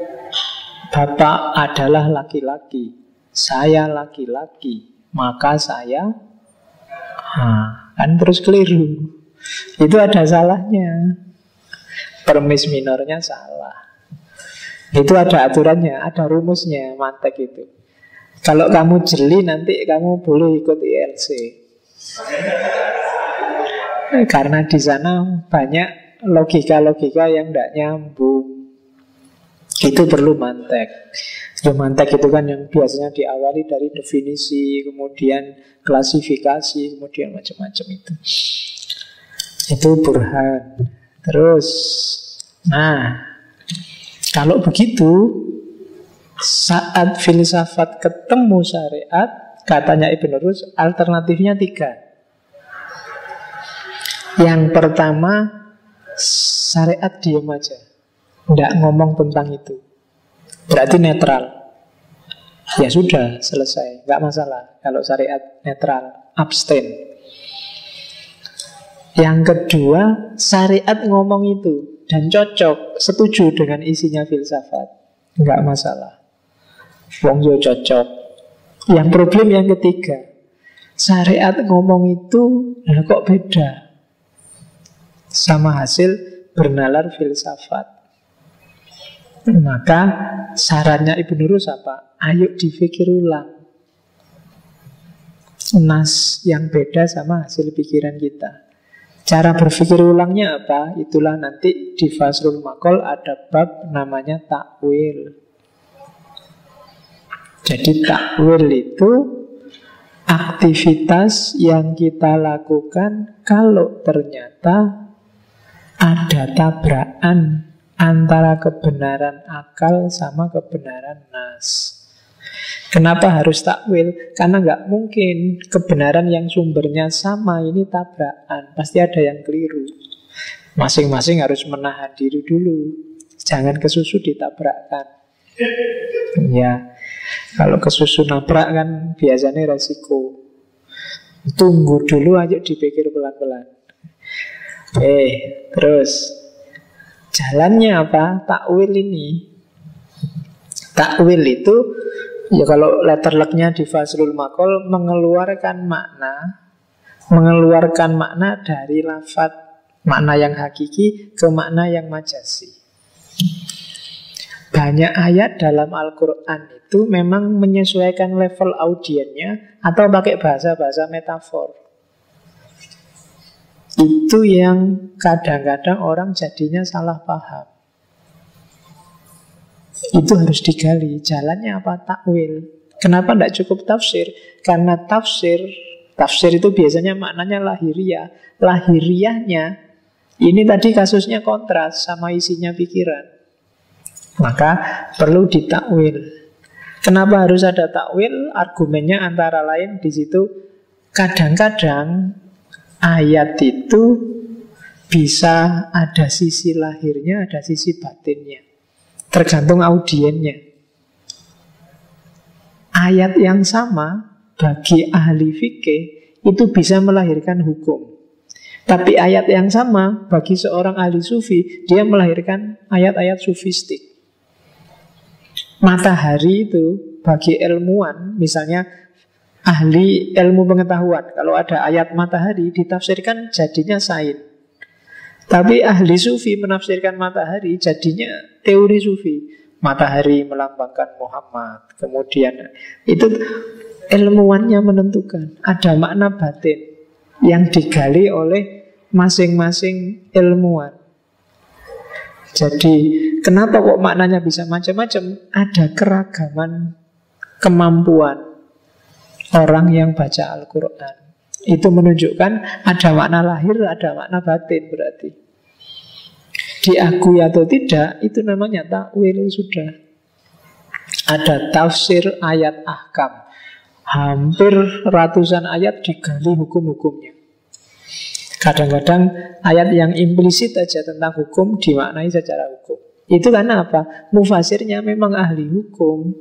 bapak adalah laki-laki, saya laki-laki, maka saya kan terus keliru. Itu ada salahnya. Premis minornya salah. Itu ada aturannya, ada rumusnya, mantek itu. Kalau kamu jeli nanti kamu boleh ikut ILC. Karena di sana banyak logika-logika yang tidak nyambung. Itu perlu mantek. Ya, mantek itu kan yang biasanya diawali dari definisi, kemudian klasifikasi, kemudian macam-macam itu. Itu burhan. Terus, kalau begitu, saat filsafat ketemu syariat, katanya Ibn Rus, alternatifnya 3. Yang pertama, syariat diam aja, tidak ngomong tentang itu. Berarti netral. Ya sudah, selesai, nggak masalah kalau syariat netral, abstain. Yang kedua, syariat ngomong itu dan cocok, setuju dengan isinya filsafat, nggak masalah. Wong yo cocok. Yang problem yang ketiga, syariat ngomong itu kok beda sama hasil bernalar filsafat. Maka sarannya Ibnu Rus apa? Ayo dipikir ulang nas yang beda sama hasil pikiran kita. Cara berpikir ulangnya apa? Itulah nanti di Faslul Maqal ada bab namanya takwil. Jadi takwil itu aktivitas yang kita lakukan kalau ternyata ada tabrakan antara kebenaran akal sama kebenaran nas. Kenapa harus takwil? Karena nggak mungkin kebenaran yang sumbernya sama ini tabrakan. Pasti ada yang keliru. Masing-masing harus menahan diri dulu. Jangan kesusu ditabrakkan. Ya, kalau kesusu nabrak kan biasanya resiko. Tunggu dulu aja, dipikir pelan-pelan. Terus jalannya apa? Takwil ini. Takwil itu ya kalau letter luck-nya di Faslul Maqal mengeluarkan makna dari lafaz, makna yang hakiki ke makna yang majazi. Banyak ayat dalam Al-Quran itu memang menyesuaikan level audiennya atau pakai bahasa-bahasa metafor. Itu yang kadang-kadang orang jadinya salah paham. Itu harus digali. Jalannya apa? Takwil. Kenapa tidak cukup tafsir? Karena tafsir itu biasanya maknanya lahiriah. Lahiriahnya ini tadi kasusnya kontras sama isinya pikiran. Maka perlu ditakwil. Kenapa harus ada takwil? Argumennya antara lain di situ. Kadang-kadang ayat itu bisa ada sisi lahirnya, ada sisi batinnya. Tergantung audiennya. Ayat yang sama bagi ahli fikih itu bisa melahirkan hukum. Tapi ayat yang sama bagi seorang ahli sufi, dia melahirkan ayat-ayat sufistik. Matahari itu bagi ilmuwan, misalnya ahli ilmu pengetahuan, kalau ada ayat matahari ditafsirkan jadinya sains. Tapi ahli sufi menafsirkan matahari jadinya teori sufi. Matahari melambangkan Muhammad. Kemudian itu ilmuwannya menentukan. Ada makna batin yang digali oleh masing-masing ilmuwan. Jadi kenapa kok maknanya bisa macam-macam? Ada keragaman kemampuan orang yang baca Al-Quran. Itu menunjukkan ada makna lahir, ada makna batin berarti. Diakui atau tidak, itu namanya takwil sudah. Ada tafsir ayat ahkam. Hampir ratusan ayat digali hukum-hukumnya. Kadang-kadang ayat yang implisit aja tentang hukum dimaknai secara hukum. Itu karena apa? Mufasirnya memang ahli hukum.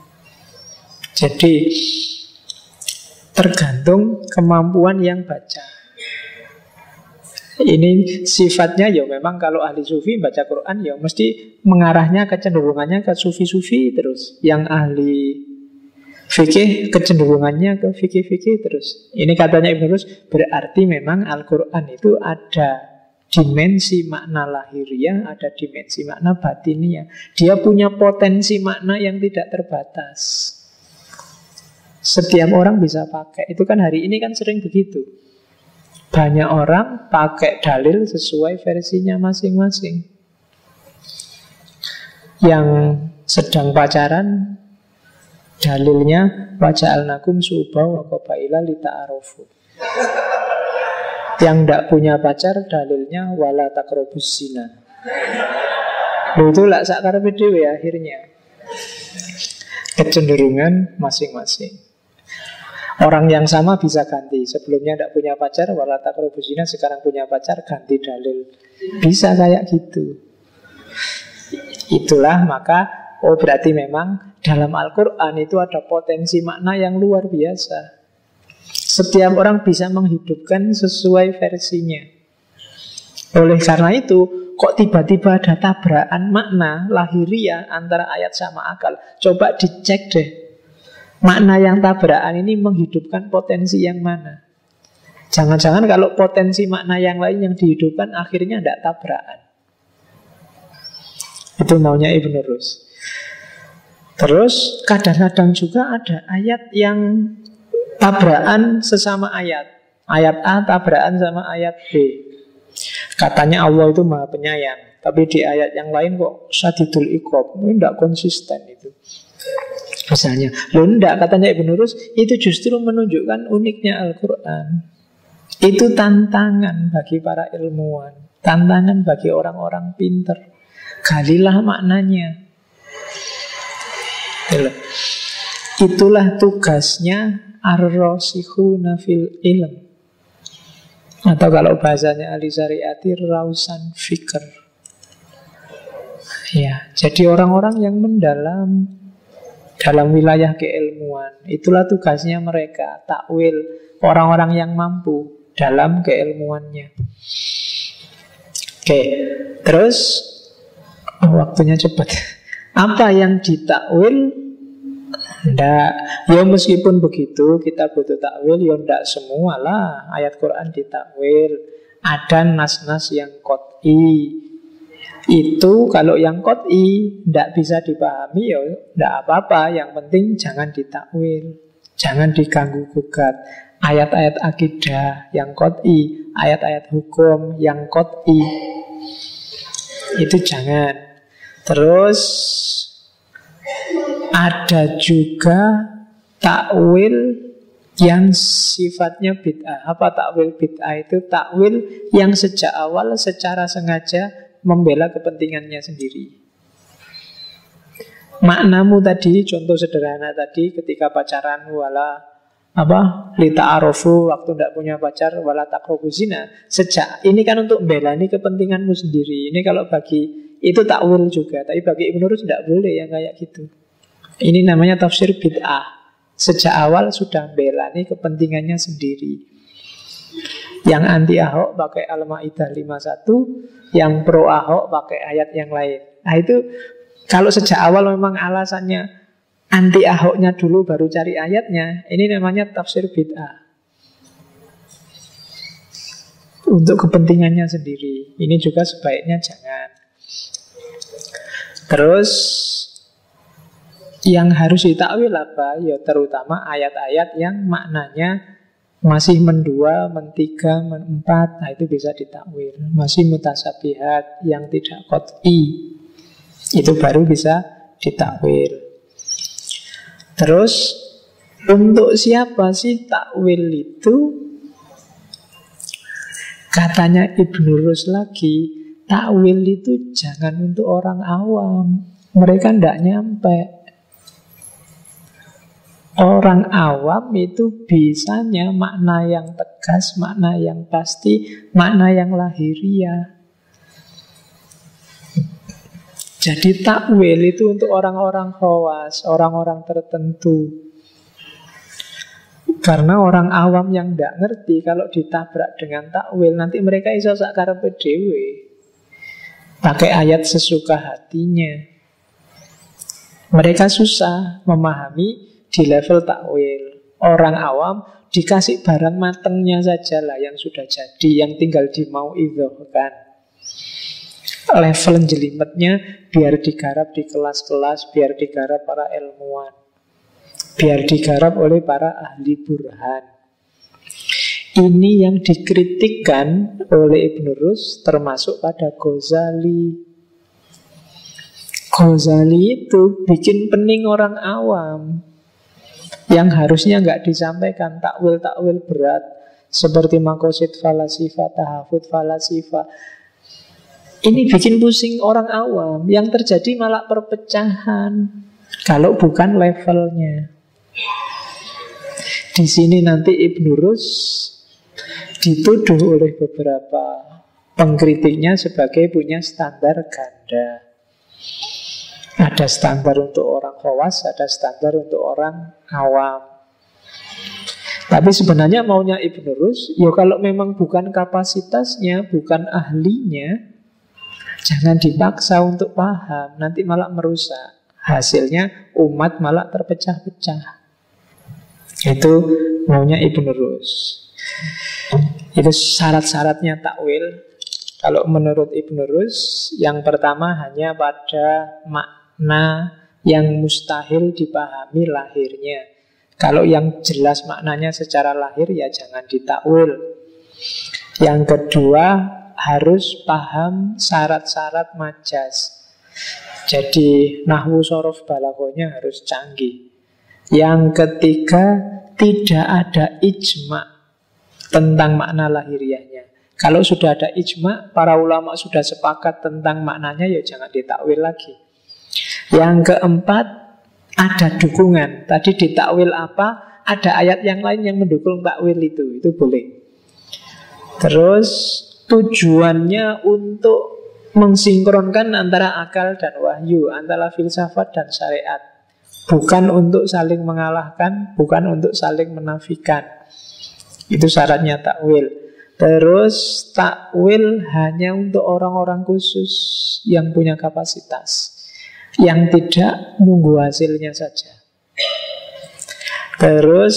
Jadi tergantung kemampuan yang baca. Ini sifatnya ya memang kalau ahli sufi baca Quran ya mesti mengarahnya kecenderungannya ke sufi-sufi terus. Yang ahli fikih kecenderungannya ke fikih-fikih terus. Ini katanya Ibnu Rus, berarti memang Al-Quran itu ada dimensi makna lahiriah, ada dimensi makna batiniah. Dia punya potensi makna yang tidak terbatas. Setiap orang bisa pakai. Itu kan hari ini kan sering begitu. Banyak orang pakai dalil sesuai versinya masing-masing. Yang sedang pacaran dalilnya waja'alnakum syu'uban wa qabaila lita'arufu. Yang tidak punya pacar dalilnya wala taqrabuz zina. Itu lah sakarepe dhewe akhirnya. Kecenderungan masing-masing. Orang yang sama bisa ganti. Sebelumnya tidak punya pacar, wala taqrabuz zina, sekarang punya pacar, ganti dalil. Bisa kayak gitu. Itulah maka Oh berarti memang dalam Al-Quran itu ada potensi makna yang luar biasa. Setiap orang bisa menghidupkan sesuai versinya. Oleh karena itu, kok tiba-tiba ada tabrakan makna lahiriah antara ayat sama akal? Coba dicek deh, makna yang tabrakan ini menghidupkan potensi yang mana? Jangan-jangan kalau potensi makna yang lain yang dihidupkan akhirnya tidak tabrakan. Itu maunya Ibnu Rus. Terus kadang-kadang juga ada ayat yang tabrakan sesama ayat. Ayat A tabrakan sama ayat B. Katanya Allah itu maha penyayang, tapi di ayat yang lain kok syadidul iqab. Ini tidak konsisten itu. Misalnya, loh enggak, katanya Ibnu Rus, itu justru menunjukkan uniknya Al-Quran. Itu tantangan bagi para ilmuwan, tantangan bagi orang-orang pinter. Galilah maknanya. Itulah tugasnya ar-rasikhuna fil ilm. Atau kalau bahasanya ahli syariati, rausan fikr. Ya, jadi orang-orang yang mendalam dalam wilayah keilmuan, itulah tugasnya mereka, takwil, orang-orang yang mampu dalam keilmuannya. Oke, terus waktunya cepat. Apa yang ditakwil? Ndak. Ya meskipun begitu kita butuh takwil, ya ndak semua lah ayat Quran ditakwil. Ada nas-nas yang qot'i. Itu kalau yang qot'i ndak bisa dipahami, ya ndak apa-apa. Yang penting jangan ditakwil, jangan diganggu gugat. Ayat-ayat akidah yang qot'i, ayat-ayat hukum yang qot'i, itu jangan. Terus ada juga takwil yang sifatnya bid'ah. Apa takwil bid'ah itu? Takwil yang sejak awal secara sengaja membela kepentingannya sendiri. Maknamu tadi, contoh sederhana tadi, ketika pacaran wala lita arofu, waktu tidak punya pacar wala taqrabu zina. Sejak ini kan untuk membela ini kepentinganmu sendiri. Ini kalau bagi itu takwil juga, tapi bagi Ibnu Rus tidak boleh yang kayak gitu. Ini namanya tafsir bid'ah. Sejak awal sudah membela ini kepentingannya sendiri. Yang anti Ahok pakai Al-Maidah 51, yang pro Ahok pakai ayat yang lain. Nah itu kalau sejak awal memang alasannya anti Ahoknya dulu baru cari ayatnya, ini namanya tafsir bid'ah. Untuk kepentingannya sendiri. Ini juga sebaiknya jangan. Terus yang harus ditakwil apa? Ya terutama ayat-ayat yang maknanya masih mendua, mentiga, menempat. Nah itu bisa ditakwil. Masih mutasabihat yang tidak qot'i, itu baru bisa ditakwil. Terus untuk siapa sih takwil itu? Katanya Ibnu Rus lagi, takwil itu jangan untuk orang awam. Mereka tidak nyampe. Orang awam itu bisanya makna yang tegas, makna yang pasti, makna yang lahiriah. Jadi takwil itu untuk orang-orang khawas, orang-orang tertentu. Karena orang awam yang tidak ngerti, kalau ditabrak dengan takwil, nanti mereka iso sak karepe dhewe, pakai ayat sesuka hatinya. Mereka susah memahami di level takwil. Orang awam dikasih barang matengnya saja lah yang sudah jadi, yang tinggal dimau idhohkan. Level jelimetnya biar digarap di kelas-kelas, biar digarap para ilmuwan, biar digarap oleh para ahli burhan. Ini yang dikritikkan oleh Ibnu Rus, termasuk pada Ghazali. Ghazali itu bikin pening orang awam, yang harusnya nggak disampaikan, takwil-takwil berat seperti makosid falasifah, tahafud falasifah. Ini bikin pusing orang awam. Yang terjadi malah perpecahan kalau bukan levelnya. Di sini nanti Ibnu Rus dituduh oleh beberapa pengkritiknya sebagai punya standar ganda. Ada standar untuk orang khawas, ada standar untuk orang awam. Tapi sebenarnya maunya Ibnu Rus, ya kalau memang bukan kapasitasnya, bukan ahlinya, jangan dipaksa untuk paham, nanti malah merusak. Hasilnya umat malah terpecah-pecah. Itu maunya Ibnu Rus. Itu syarat-syaratnya takwil. Kalau menurut Ibnu Rus, yang pertama hanya pada makna yang mustahil dipahami lahirnya. Kalau yang jelas maknanya secara lahir, ya jangan ditakwil. Yang kedua, harus paham syarat-syarat majas. Jadi nahwu sorof balaghahnya harus canggih. Yang ketiga, tidak ada ijma tentang makna lahiriahnya. Kalau sudah ada ijma, para ulama sudah sepakat tentang maknanya, ya jangan ditakwil lagi. Yang keempat, ada dukungan. Tadi ditakwil apa? Ada ayat yang lain yang mendukung takwil itu boleh. Terus tujuannya untuk mensinkronkan antara akal dan wahyu, antara filsafat dan syariat. Bukan untuk saling mengalahkan, bukan untuk saling menafikan. Itu syaratnya takwil. Terus takwil hanya untuk orang-orang khusus yang punya kapasitas, yang tidak nunggu hasilnya saja. Terus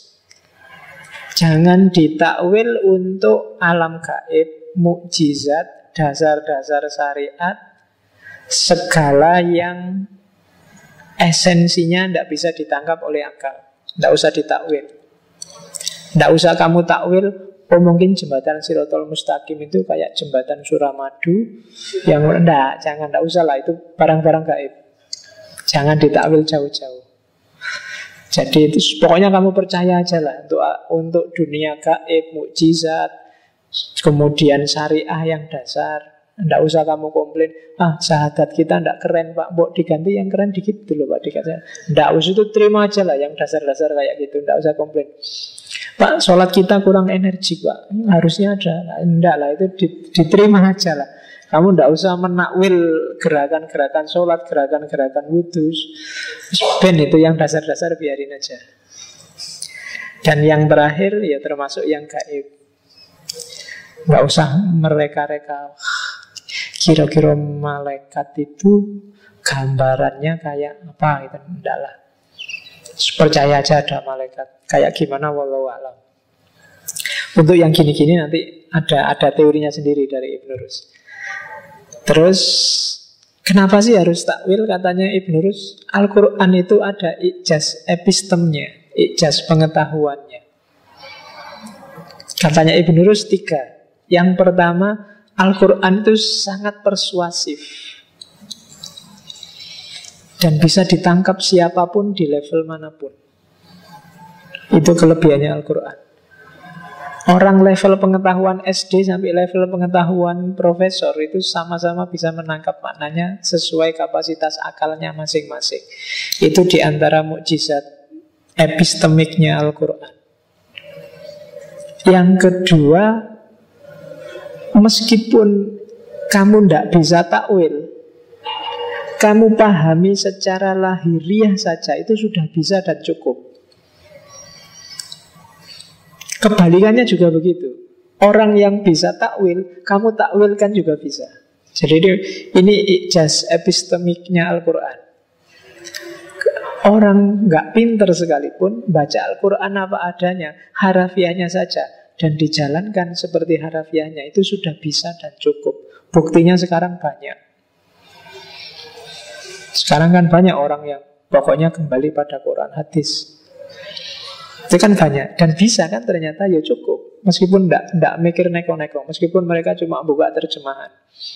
jangan ditakwil untuk alam gaib, mukjizat, dasar-dasar syariat, segala yang esensinya tidak bisa ditangkap oleh akal. Tidak usah ditakwil. Tidak usah kamu takwil, oh mungkin jembatan Shirathul Mustaqim itu kayak jembatan Suramadu. Yang enggak, jangan, tidak usah lah. Itu barang-barang gaib. Jangan ditakwil jauh-jauh. Jadi itu pokoknya kamu percaya aja lah untuk dunia gaib, mukjizat, kemudian syariah yang dasar. Tidak usah kamu komplain, syahadat kita tidak keren Pak, mbok diganti yang keren dikit dulu Pak, dikasih. Tidak usah, itu terima aja lah yang dasar-dasar kayak gitu. Tidak usah komplain, Pak sholat kita kurang energi Pak, harusnya ada. Tidak lah, itu diterima aja lah. Kamu tidak usah menakwil gerakan-gerakan sholat, gerakan-gerakan wudhu. Ben itu yang dasar-dasar biarin aja. Dan yang terakhir ya termasuk yang gaib. Nggak usah mereka-reka. Kira-kira malaikat itu gambarannya kayak apa gitu. Enggak lah. Percaya aja ada malaikat. Kayak gimana wallahu a'lam. Untuk yang gini-gini nanti ada teorinya sendiri dari Ibnu Rus. Terus kenapa sih harus takwil? Katanya Ibnu Rus, Al-Quran itu ada ijaz epistemnya, ijaz pengetahuannya. Katanya Ibnu Rus 3. Yang pertama, Al-Quran itu sangat persuasif dan bisa ditangkap siapapun di level manapun. Itu kelebihannya Al-Quran. Orang level pengetahuan SD sampai level pengetahuan profesor itu sama-sama bisa menangkap maknanya sesuai kapasitas akalnya masing-masing. Itu diantara mukjizat epistemiknya Al-Quran. Yang kedua, meskipun kamu tidak bisa takwil, kamu pahami secara lahiriah saja, itu sudah bisa dan cukup. Kebalikannya juga begitu. Orang yang bisa takwil, kamu takwilkan juga bisa. Jadi ini ijaz epistemiknya Al-Quran. Orang nggak pinter sekalipun baca Al-Quran apa adanya, harafiahnya saja, dan dijalankan seperti harafiahnya, itu sudah bisa dan cukup. Buktinya sekarang banyak. Sekarang kan banyak orang yang pokoknya kembali pada Quran hadis. Itu kan banyak. Dan bisa kan ternyata ya cukup. Meskipun tidak mikir neko-neko, meskipun mereka cuma buka terjemahan,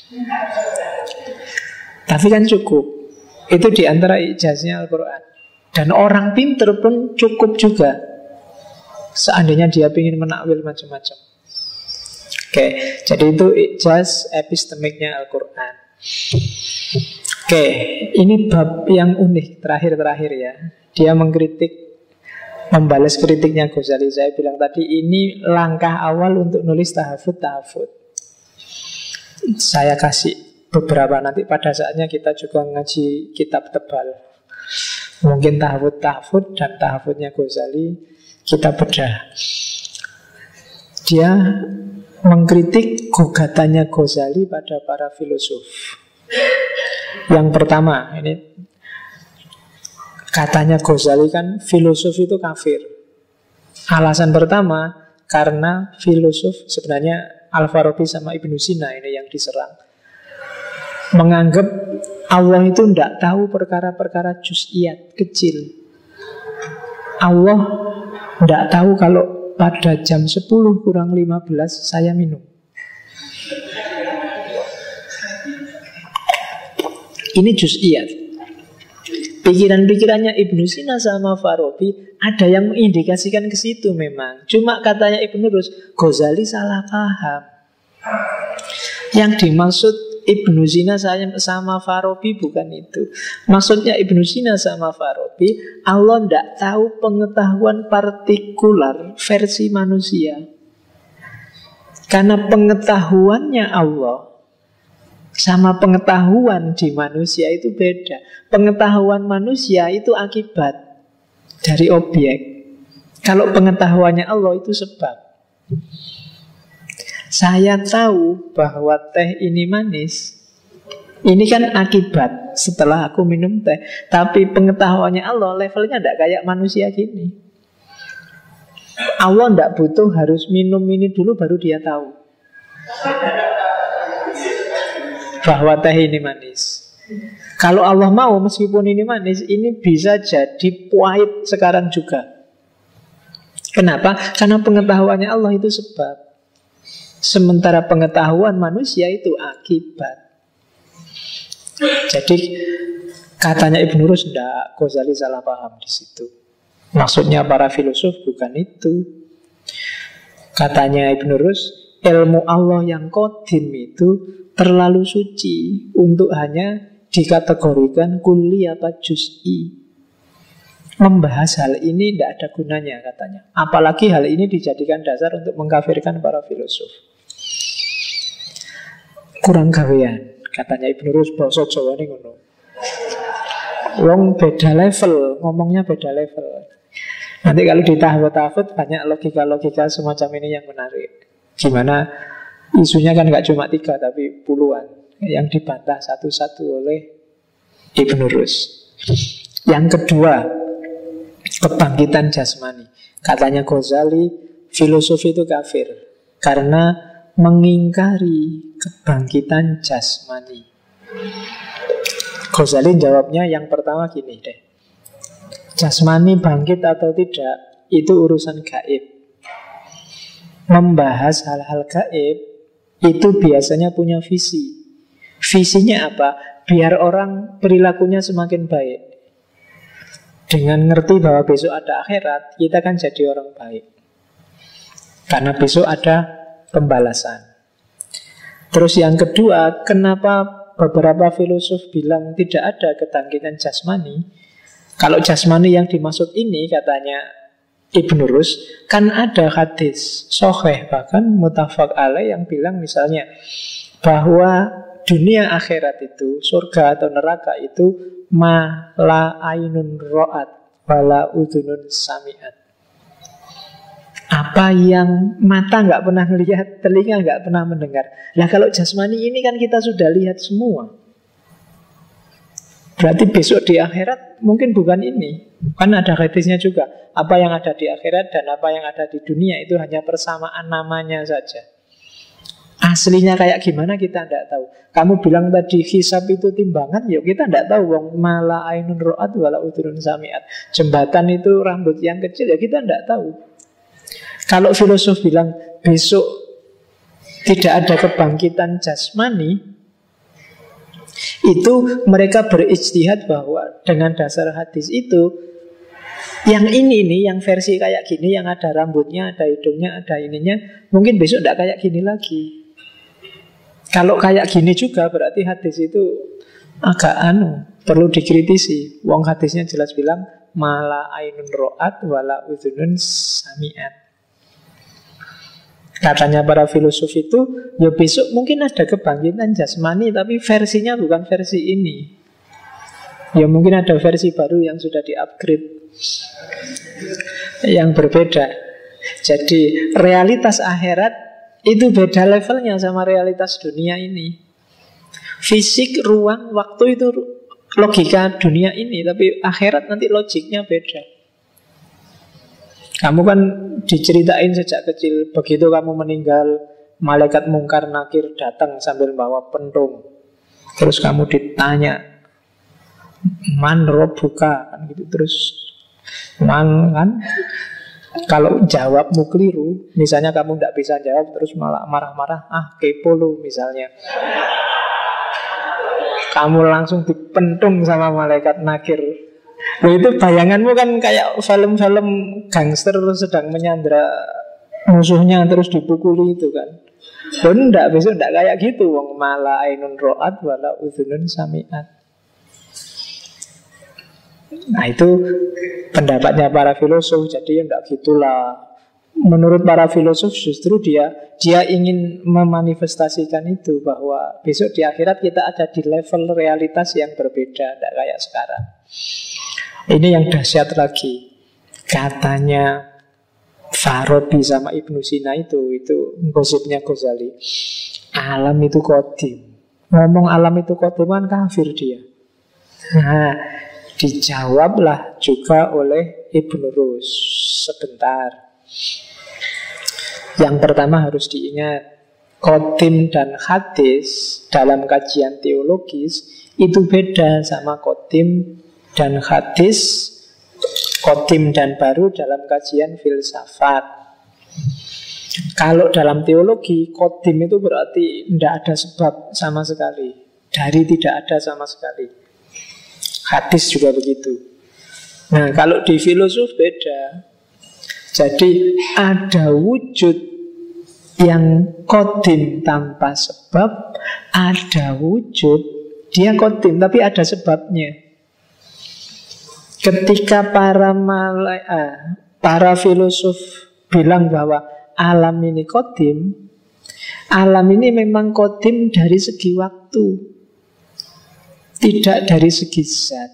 tapi kan cukup. Itu diantara ijaznya Al-Quran. Dan orang pinter pun cukup juga, seandainya dia ingin menakwil macam-macam. Oke, jadi itu ijaz epistemiknya Al-Quran. Oke, ini bab yang unik terakhir-terakhir ya. Dia mengkritik, membalas kritiknya Ghazali. Saya bilang tadi ini langkah awal untuk nulis tahafud. Saya kasih beberapa nanti pada saatnya kita juga ngaji kitab tebal. Mungkin tahfudz dan tahfudznya Ghazali kita bedah. Dia mengkritik gugatannya Ghazali pada para filosof. Yang pertama, ini katanya Ghazali kan filosof itu kafir. Alasan pertama, karena filosof sebenarnya Al-Farabi sama Ibnu Sina ini yang diserang. Menganggap Allah itu tidak tahu perkara-perkara juz'iyat kecil. Allah tidak tahu kalau pada jam 10 kurang 15 saya minum. Ini juz'iyat. Pikiran-pikirannya Ibnu Sina sama Farabi ada yang mengindikasikan ke situ memang. Cuma katanya Ibnu Rus, Ghazali salah paham. Yang dimaksud Ibnu Sina sama Farabi bukan itu. Maksudnya Ibnu Sina sama Farabi, Allah tidak tahu pengetahuan partikular versi manusia. Karena pengetahuannya Allah sama pengetahuan di manusia itu beda. Pengetahuan manusia itu akibat dari objek. Kalau pengetahuannya Allah itu sebab. Saya tahu bahwa teh ini manis. Ini kan akibat setelah aku minum teh. Tapi pengetahuannya Allah levelnya tidak kayak manusia gini. Allah tidak butuh harus minum ini dulu baru dia tahu bahwa teh ini manis. Kalau Allah mau meskipun ini manis, ini bisa jadi pahit sekarang juga. Kenapa? Karena pengetahuannya Allah itu sebab. Sementara pengetahuan manusia itu akibat. Jadi katanya Ibnu Rus tidak, Ghazali salah paham di situ. Maksudnya para filosof bukan itu. Katanya Ibnu Rus, ilmu Allah yang qadim itu terlalu suci untuk hanya dikategorikan kulli apa juz'i. Membahas hal ini tidak ada gunanya katanya. Apalagi hal ini dijadikan dasar untuk mengkafirkan para filosof. Kurang gawean, katanya Ibnu Rus, basa Jawa ini ngono. Wong beda level, ngomongnya beda level. Nanti kalau ditahfudz banyak logika-logika semacam ini yang menarik. Gimana isunya kan nggak cuma 3 tapi puluhan yang dibantah satu-satu oleh Ibnu Rus. Yang kedua, kebangkitan jasmani. Katanya Ghazali, filosofi itu kafir karena mengingkari kebangkitan jasmani. Ghazali jawabnya yang pertama gini deh. Jasmani bangkit atau tidak itu urusan gaib. Membahas hal-hal gaib itu biasanya punya visi. Visinya apa? Biar orang perilakunya semakin baik. Dengan ngerti bahwa besok ada akhirat, kita kan jadi orang baik. Karena besok ada pembalasan. Terus yang kedua, kenapa beberapa filosof bilang tidak ada kebangkitan jasmani? Kalau jasmani yang dimaksud ini katanya Ibnu Rus, kan ada hadis sahih bahkan muttafaq alaih yang bilang misalnya bahwa dunia akhirat itu, surga atau neraka itu ma la ainun ra'at wala udhunun sami'at. Apa yang mata nggak pernah melihat, telinga nggak pernah mendengar. Nah kalau jasmani ini kan kita sudah lihat semua. Berarti besok di akhirat mungkin bukan ini. Kan ada hadisnya juga. Apa yang ada di akhirat dan apa yang ada di dunia itu hanya persamaan namanya saja. Aslinya kayak gimana kita tidak tahu. Kamu bilang tadi hisab itu timbangan, ya kita tidak tahu. Wong mala ainun ro'at wala udhunun sami'at. Jembatan itu rambut yang kecil, ya kita tidak tahu. Kalau filosof bilang besok tidak ada kebangkitan jasmani, itu mereka berijtihad bahwa dengan dasar hadis itu yang ini nih, yang versi kayak gini, yang ada rambutnya, ada hidungnya, ada ininya, mungkin besok tidak kayak gini lagi. Kalau kayak gini juga berarti hadis itu agak perlu dikritisi. Wong hadisnya jelas bilang mala ainun ro'at wala udhunun sami'at. Katanya para filosof itu, ya besok mungkin ada kebangkitan jasmani, tapi versinya bukan versi ini. Ya mungkin ada versi baru yang sudah di-upgrade, yang berbeda. Jadi realitas akhirat itu beda levelnya sama realitas dunia ini. Fisik, ruang, waktu itu logika dunia ini, tapi akhirat nanti logiknya beda. Kamu kan diceritain sejak kecil, begitu kamu meninggal, malaikat mungkar nakir datang sambil bawa pentung. Terus kamu ditanya, man robuka, kan gitu. Terus man, kan, kalau jawabmu keliru, misalnya kamu tidak bisa jawab, terus malah marah-marah, kepo lu misalnya, kamu langsung dipentung sama malaikat nakir. Loh, itu bayanganmu kan kayak film-film gangster sedang menyandra musuhnya terus dipukuli itu kan. Loh, enggak, besok enggak kayak gitu. Wong mala ainun ro'at wala udhunun sami'at. Nah, itu pendapatnya para filosof. Jadi enggak gitulah. Menurut para filosof justru dia ingin memanifestasikan itu, bahwa besok di akhirat kita ada di level realitas yang berbeda, tidak kayak sekarang. Ini yang dahsyat lagi. Katanya Farabi sama Ibnu Sina itu gosipnya Ghazali, alam itu qadim. Ngomong alam itu qadim kan kafir dia. Nah, dijawablah juga oleh Ibnu Rus. Sebentar. Yang pertama harus diingat, qadim dan hadis dalam kajian teologis itu beda sama qadim dan hadis, qadim dan baru dalam kajian filsafat. Kalau dalam teologi, qadim itu berarti tidak ada sebab sama sekali, dari tidak ada sama sekali. Hadis juga begitu. Nah, kalau di filosof beda. Jadi ada wujud yang qadim tanpa sebab, ada wujud dia qadim tapi ada sebabnya. Ketika para filosof bilang bahwa alam ini qadim, alam ini memang qadim dari segi waktu, tidak dari segi zat.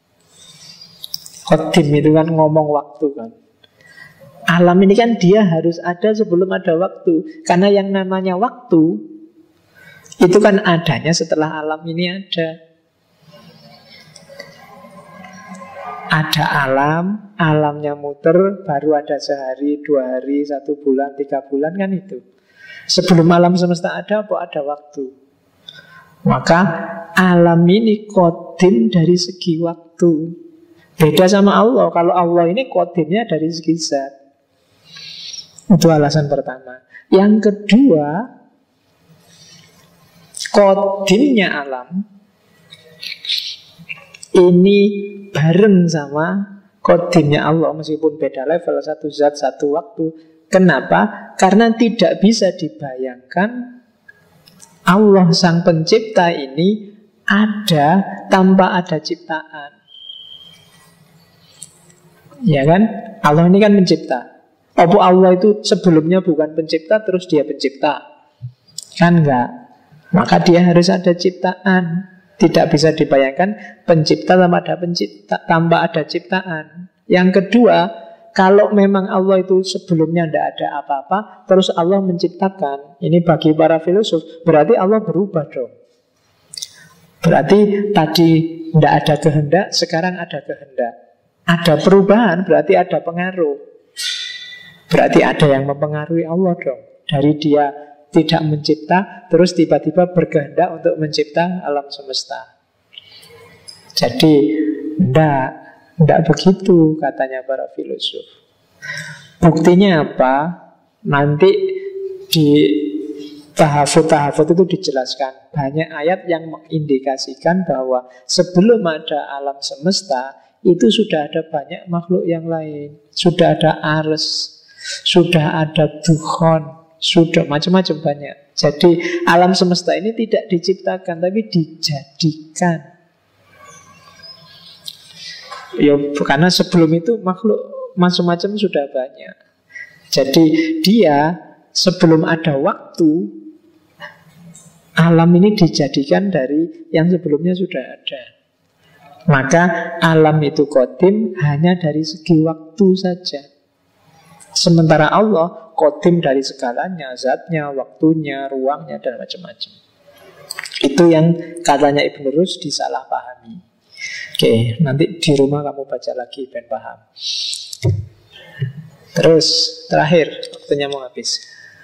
Qadim itu kan ngomong waktu kan. Alam ini kan dia harus ada sebelum ada waktu. Karena yang namanya waktu itu kan adanya setelah alam ini ada. Ada alam, alamnya muter, baru ada sehari, 2 hari, 1 bulan, 3 bulan kan itu. Sebelum alam semesta ada, apa ada waktu. Maka alam ini qadim dari segi waktu. Beda sama Allah. Kalau Allah ini qadimnya dari segi zat. Itu alasan pertama. Yang kedua, qadimnya alam ini bareng sama qadimnya Allah, meskipun beda level, satu zat, satu waktu. Kenapa? Karena tidak bisa dibayangkan Allah sang pencipta ini ada tanpa ada ciptaan. Ya kan? Allah ini kan pencipta. Apa Allah itu sebelumnya bukan pencipta terus dia pencipta? Kan enggak. Maka dia harus ada ciptaan. Tidak bisa dibayangkan pencipta tanpa ada ciptaan. Yang kedua, kalau memang Allah itu sebelumnya tidak ada apa-apa, terus Allah menciptakan, ini bagi para filosof, berarti Allah berubah dong. Berarti tadi tidak ada kehendak, sekarang ada kehendak. Ada perubahan, berarti ada pengaruh. Berarti ada yang mempengaruhi Allah dong. Dari dia tidak mencipta, terus tiba-tiba berkehendak untuk mencipta alam semesta. Jadi tidak begitu katanya para filosof. Buktinya apa? Nanti di tahafut-tahafut itu dijelaskan. Banyak ayat yang mengindikasikan bahwa sebelum ada alam semesta itu sudah ada banyak makhluk yang lain. Sudah ada Ars, sudah ada Dukhon, sudah macam-macam banyak. Jadi alam semesta ini tidak diciptakan tapi dijadikan. Ya karena sebelum itu makhluk macam-macam sudah banyak. Jadi dia sebelum ada waktu, alam ini dijadikan dari yang sebelumnya sudah ada. Maka alam itu qadim hanya dari segi waktu saja. Sementara Allah qadim dari segalanya, zatnya, waktunya, ruangnya, dan macam-macam. Itu yang katanya Ibn Rus disalahpahami. Oke, nanti di rumah kamu baca lagi ben paham. Terus, terakhir, waktunya mau habis.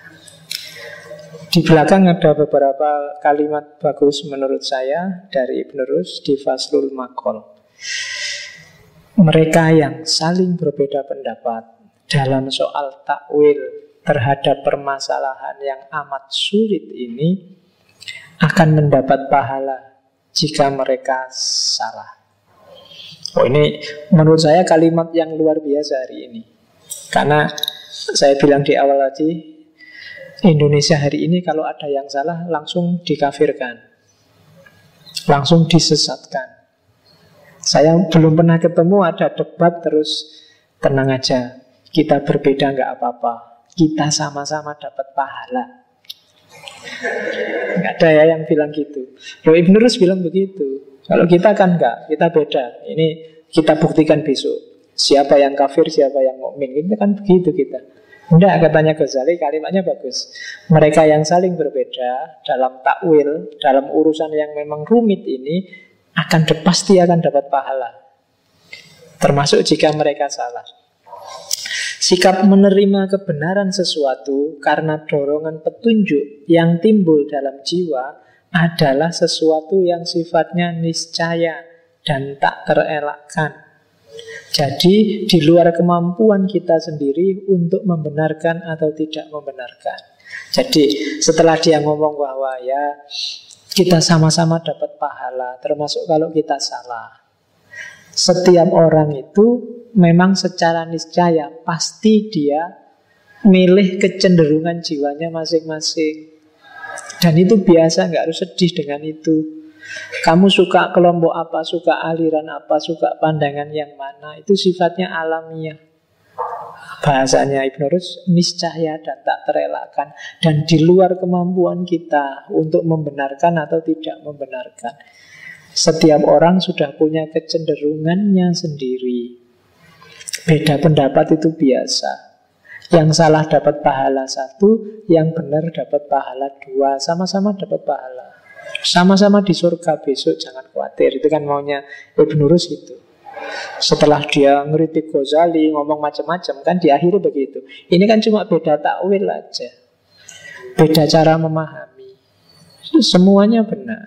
Di belakang ada beberapa kalimat bagus menurut saya dari Ibn Rus di Faslul Maqol. Mereka yang saling berbeda pendapat dalam soal takwil terhadap permasalahan yang amat sulit ini akan mendapat pahala jika mereka salah. Oh, ini menurut saya kalimat yang luar biasa hari ini. Karena saya bilang di awal tadi, Indonesia hari ini kalau ada yang salah langsung dikafirkan, langsung disesatkan. Saya belum pernah ketemu ada debat terus tenang aja, kita berbeda nggak apa-apa, kita sama-sama dapat pahala. Nggak ada ya yang bilang gitu. Loh, Ibn Rus bilang begitu. Kalau kita kan nggak, kita beda. Ini kita buktikan besok. Siapa yang kafir, siapa yang mukmin. Ini kan begitu kita. Enggak, katanya Ghazali, kalimatnya bagus. Mereka yang saling berbeda dalam takwil, dalam urusan yang memang rumit ini pasti akan dapat pahala. Termasuk jika mereka salah. Sikap menerima kebenaran sesuatu karena dorongan petunjuk yang timbul dalam jiwa adalah sesuatu yang sifatnya niscaya dan tak terelakkan. Jadi di luar kemampuan kita sendiri untuk membenarkan atau tidak membenarkan. Jadi setelah dia ngomong bahwa ya kita sama-sama dapat pahala, termasuk kalau kita salah. Setiap orang itu memang secara niscaya pasti dia milih kecenderungan jiwanya masing-masing. Dan itu biasa, nggak harus sedih dengan itu. Kamu suka kelompok apa, suka aliran apa, suka pandangan yang mana, itu sifatnya alamiah. Bahasanya Ibn Rus, niscaya dan tak terelakkan. Dan di luar kemampuan kita untuk membenarkan atau tidak membenarkan. Setiap orang sudah punya kecenderungannya sendiri. Beda pendapat itu biasa. Yang salah dapat pahala 1, yang benar dapat pahala 2. Sama-sama dapat pahala. Sama-sama di surga besok, jangan khawatir. Itu kan maunya Ibn Rus itu. Setelah dia ngeritik Ghazali, ngomong macam-macam, kan diakhiri begitu. Ini kan cuma beda takwil aja, beda cara memahami. Semuanya benar.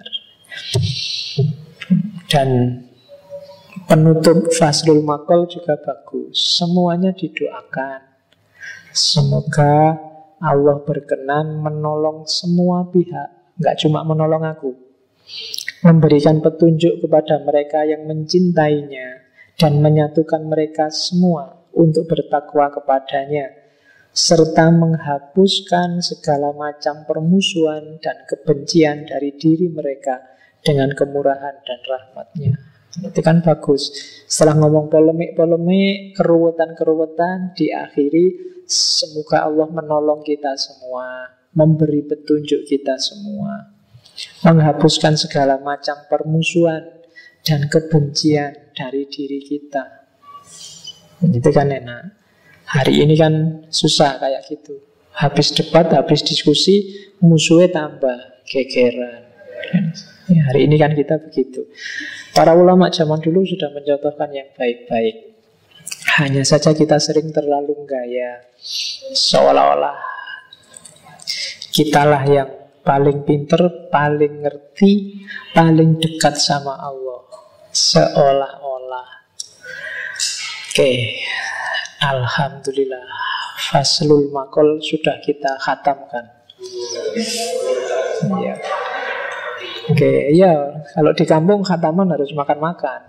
Dan penutup Faslul Maqol juga bagus. Semuanya didoakan. Semoga Allah berkenan menolong semua pihak. Nggak cuma menolong aku, memberikan petunjuk kepada mereka yang mencintainya dan menyatukan mereka semua untuk bertakwa kepadanya, serta menghapuskan segala macam permusuhan dan kebencian dari diri mereka dengan kemurahan dan rahmatnya. Itu kan bagus. Setelah ngomong polemik-polemik, keruwetan-keruwetan, diakhiri semoga Allah menolong kita semua, memberi petunjuk kita semua, menghapuskan segala macam permusuhan dan kebencian dari diri kita. Itu kan enak. Hari ini kan susah kayak gitu. Habis debat, habis diskusi, musuhnya tambah gegeran. Ya, hari ini kan kita begitu. Para ulama zaman dulu sudah mencontohkan yang baik-baik. Hanya saja kita sering terlalu gaya, seolah-olah kitalah yang paling pinter, paling ngerti, paling dekat sama Allah. Seolah-olah. Oke, alhamdulillah, Faslul Maqol sudah kita khatamkan. Ya. Oke, ya, kalau di kampung khataman harus makan-makan.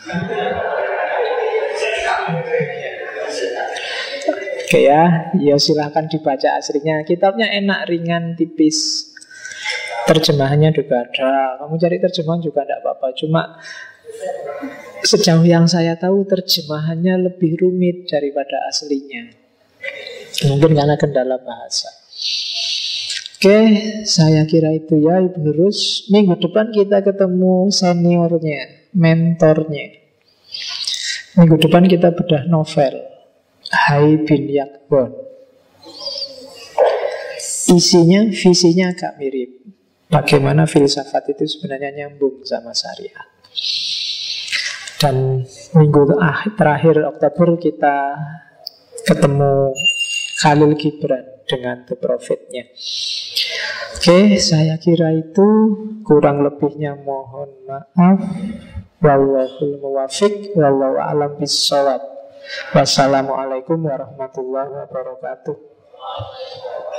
Oke ya, ya silahkan dibaca aslinya. Kitabnya enak, ringan, tipis. Terjemahannya juga ada. Kamu cari terjemahan juga tidak apa-apa. Cuma sejauh yang saya tahu terjemahannya lebih rumit daripada aslinya. Mungkin karena kendala bahasa. Oke, saya kira itu ya Ibnu Rus. Minggu depan kita ketemu seniornya, mentornya. Minggu depan kita bedah novel Hai bin Yakbon. Isinya, visinya agak mirip. Bagaimana filsafat itu sebenarnya nyambung sama syariat. Dan minggu terakhir Oktober kita ketemu Khalil Gibran dengan The Prophet-nya. Oke, saya kira itu. Kurang lebihnya mohon maaf. Wallahul muwafiq, wallahu a'lam bissawab. Wassalamualaikum warahmatullahi wabarakatuh.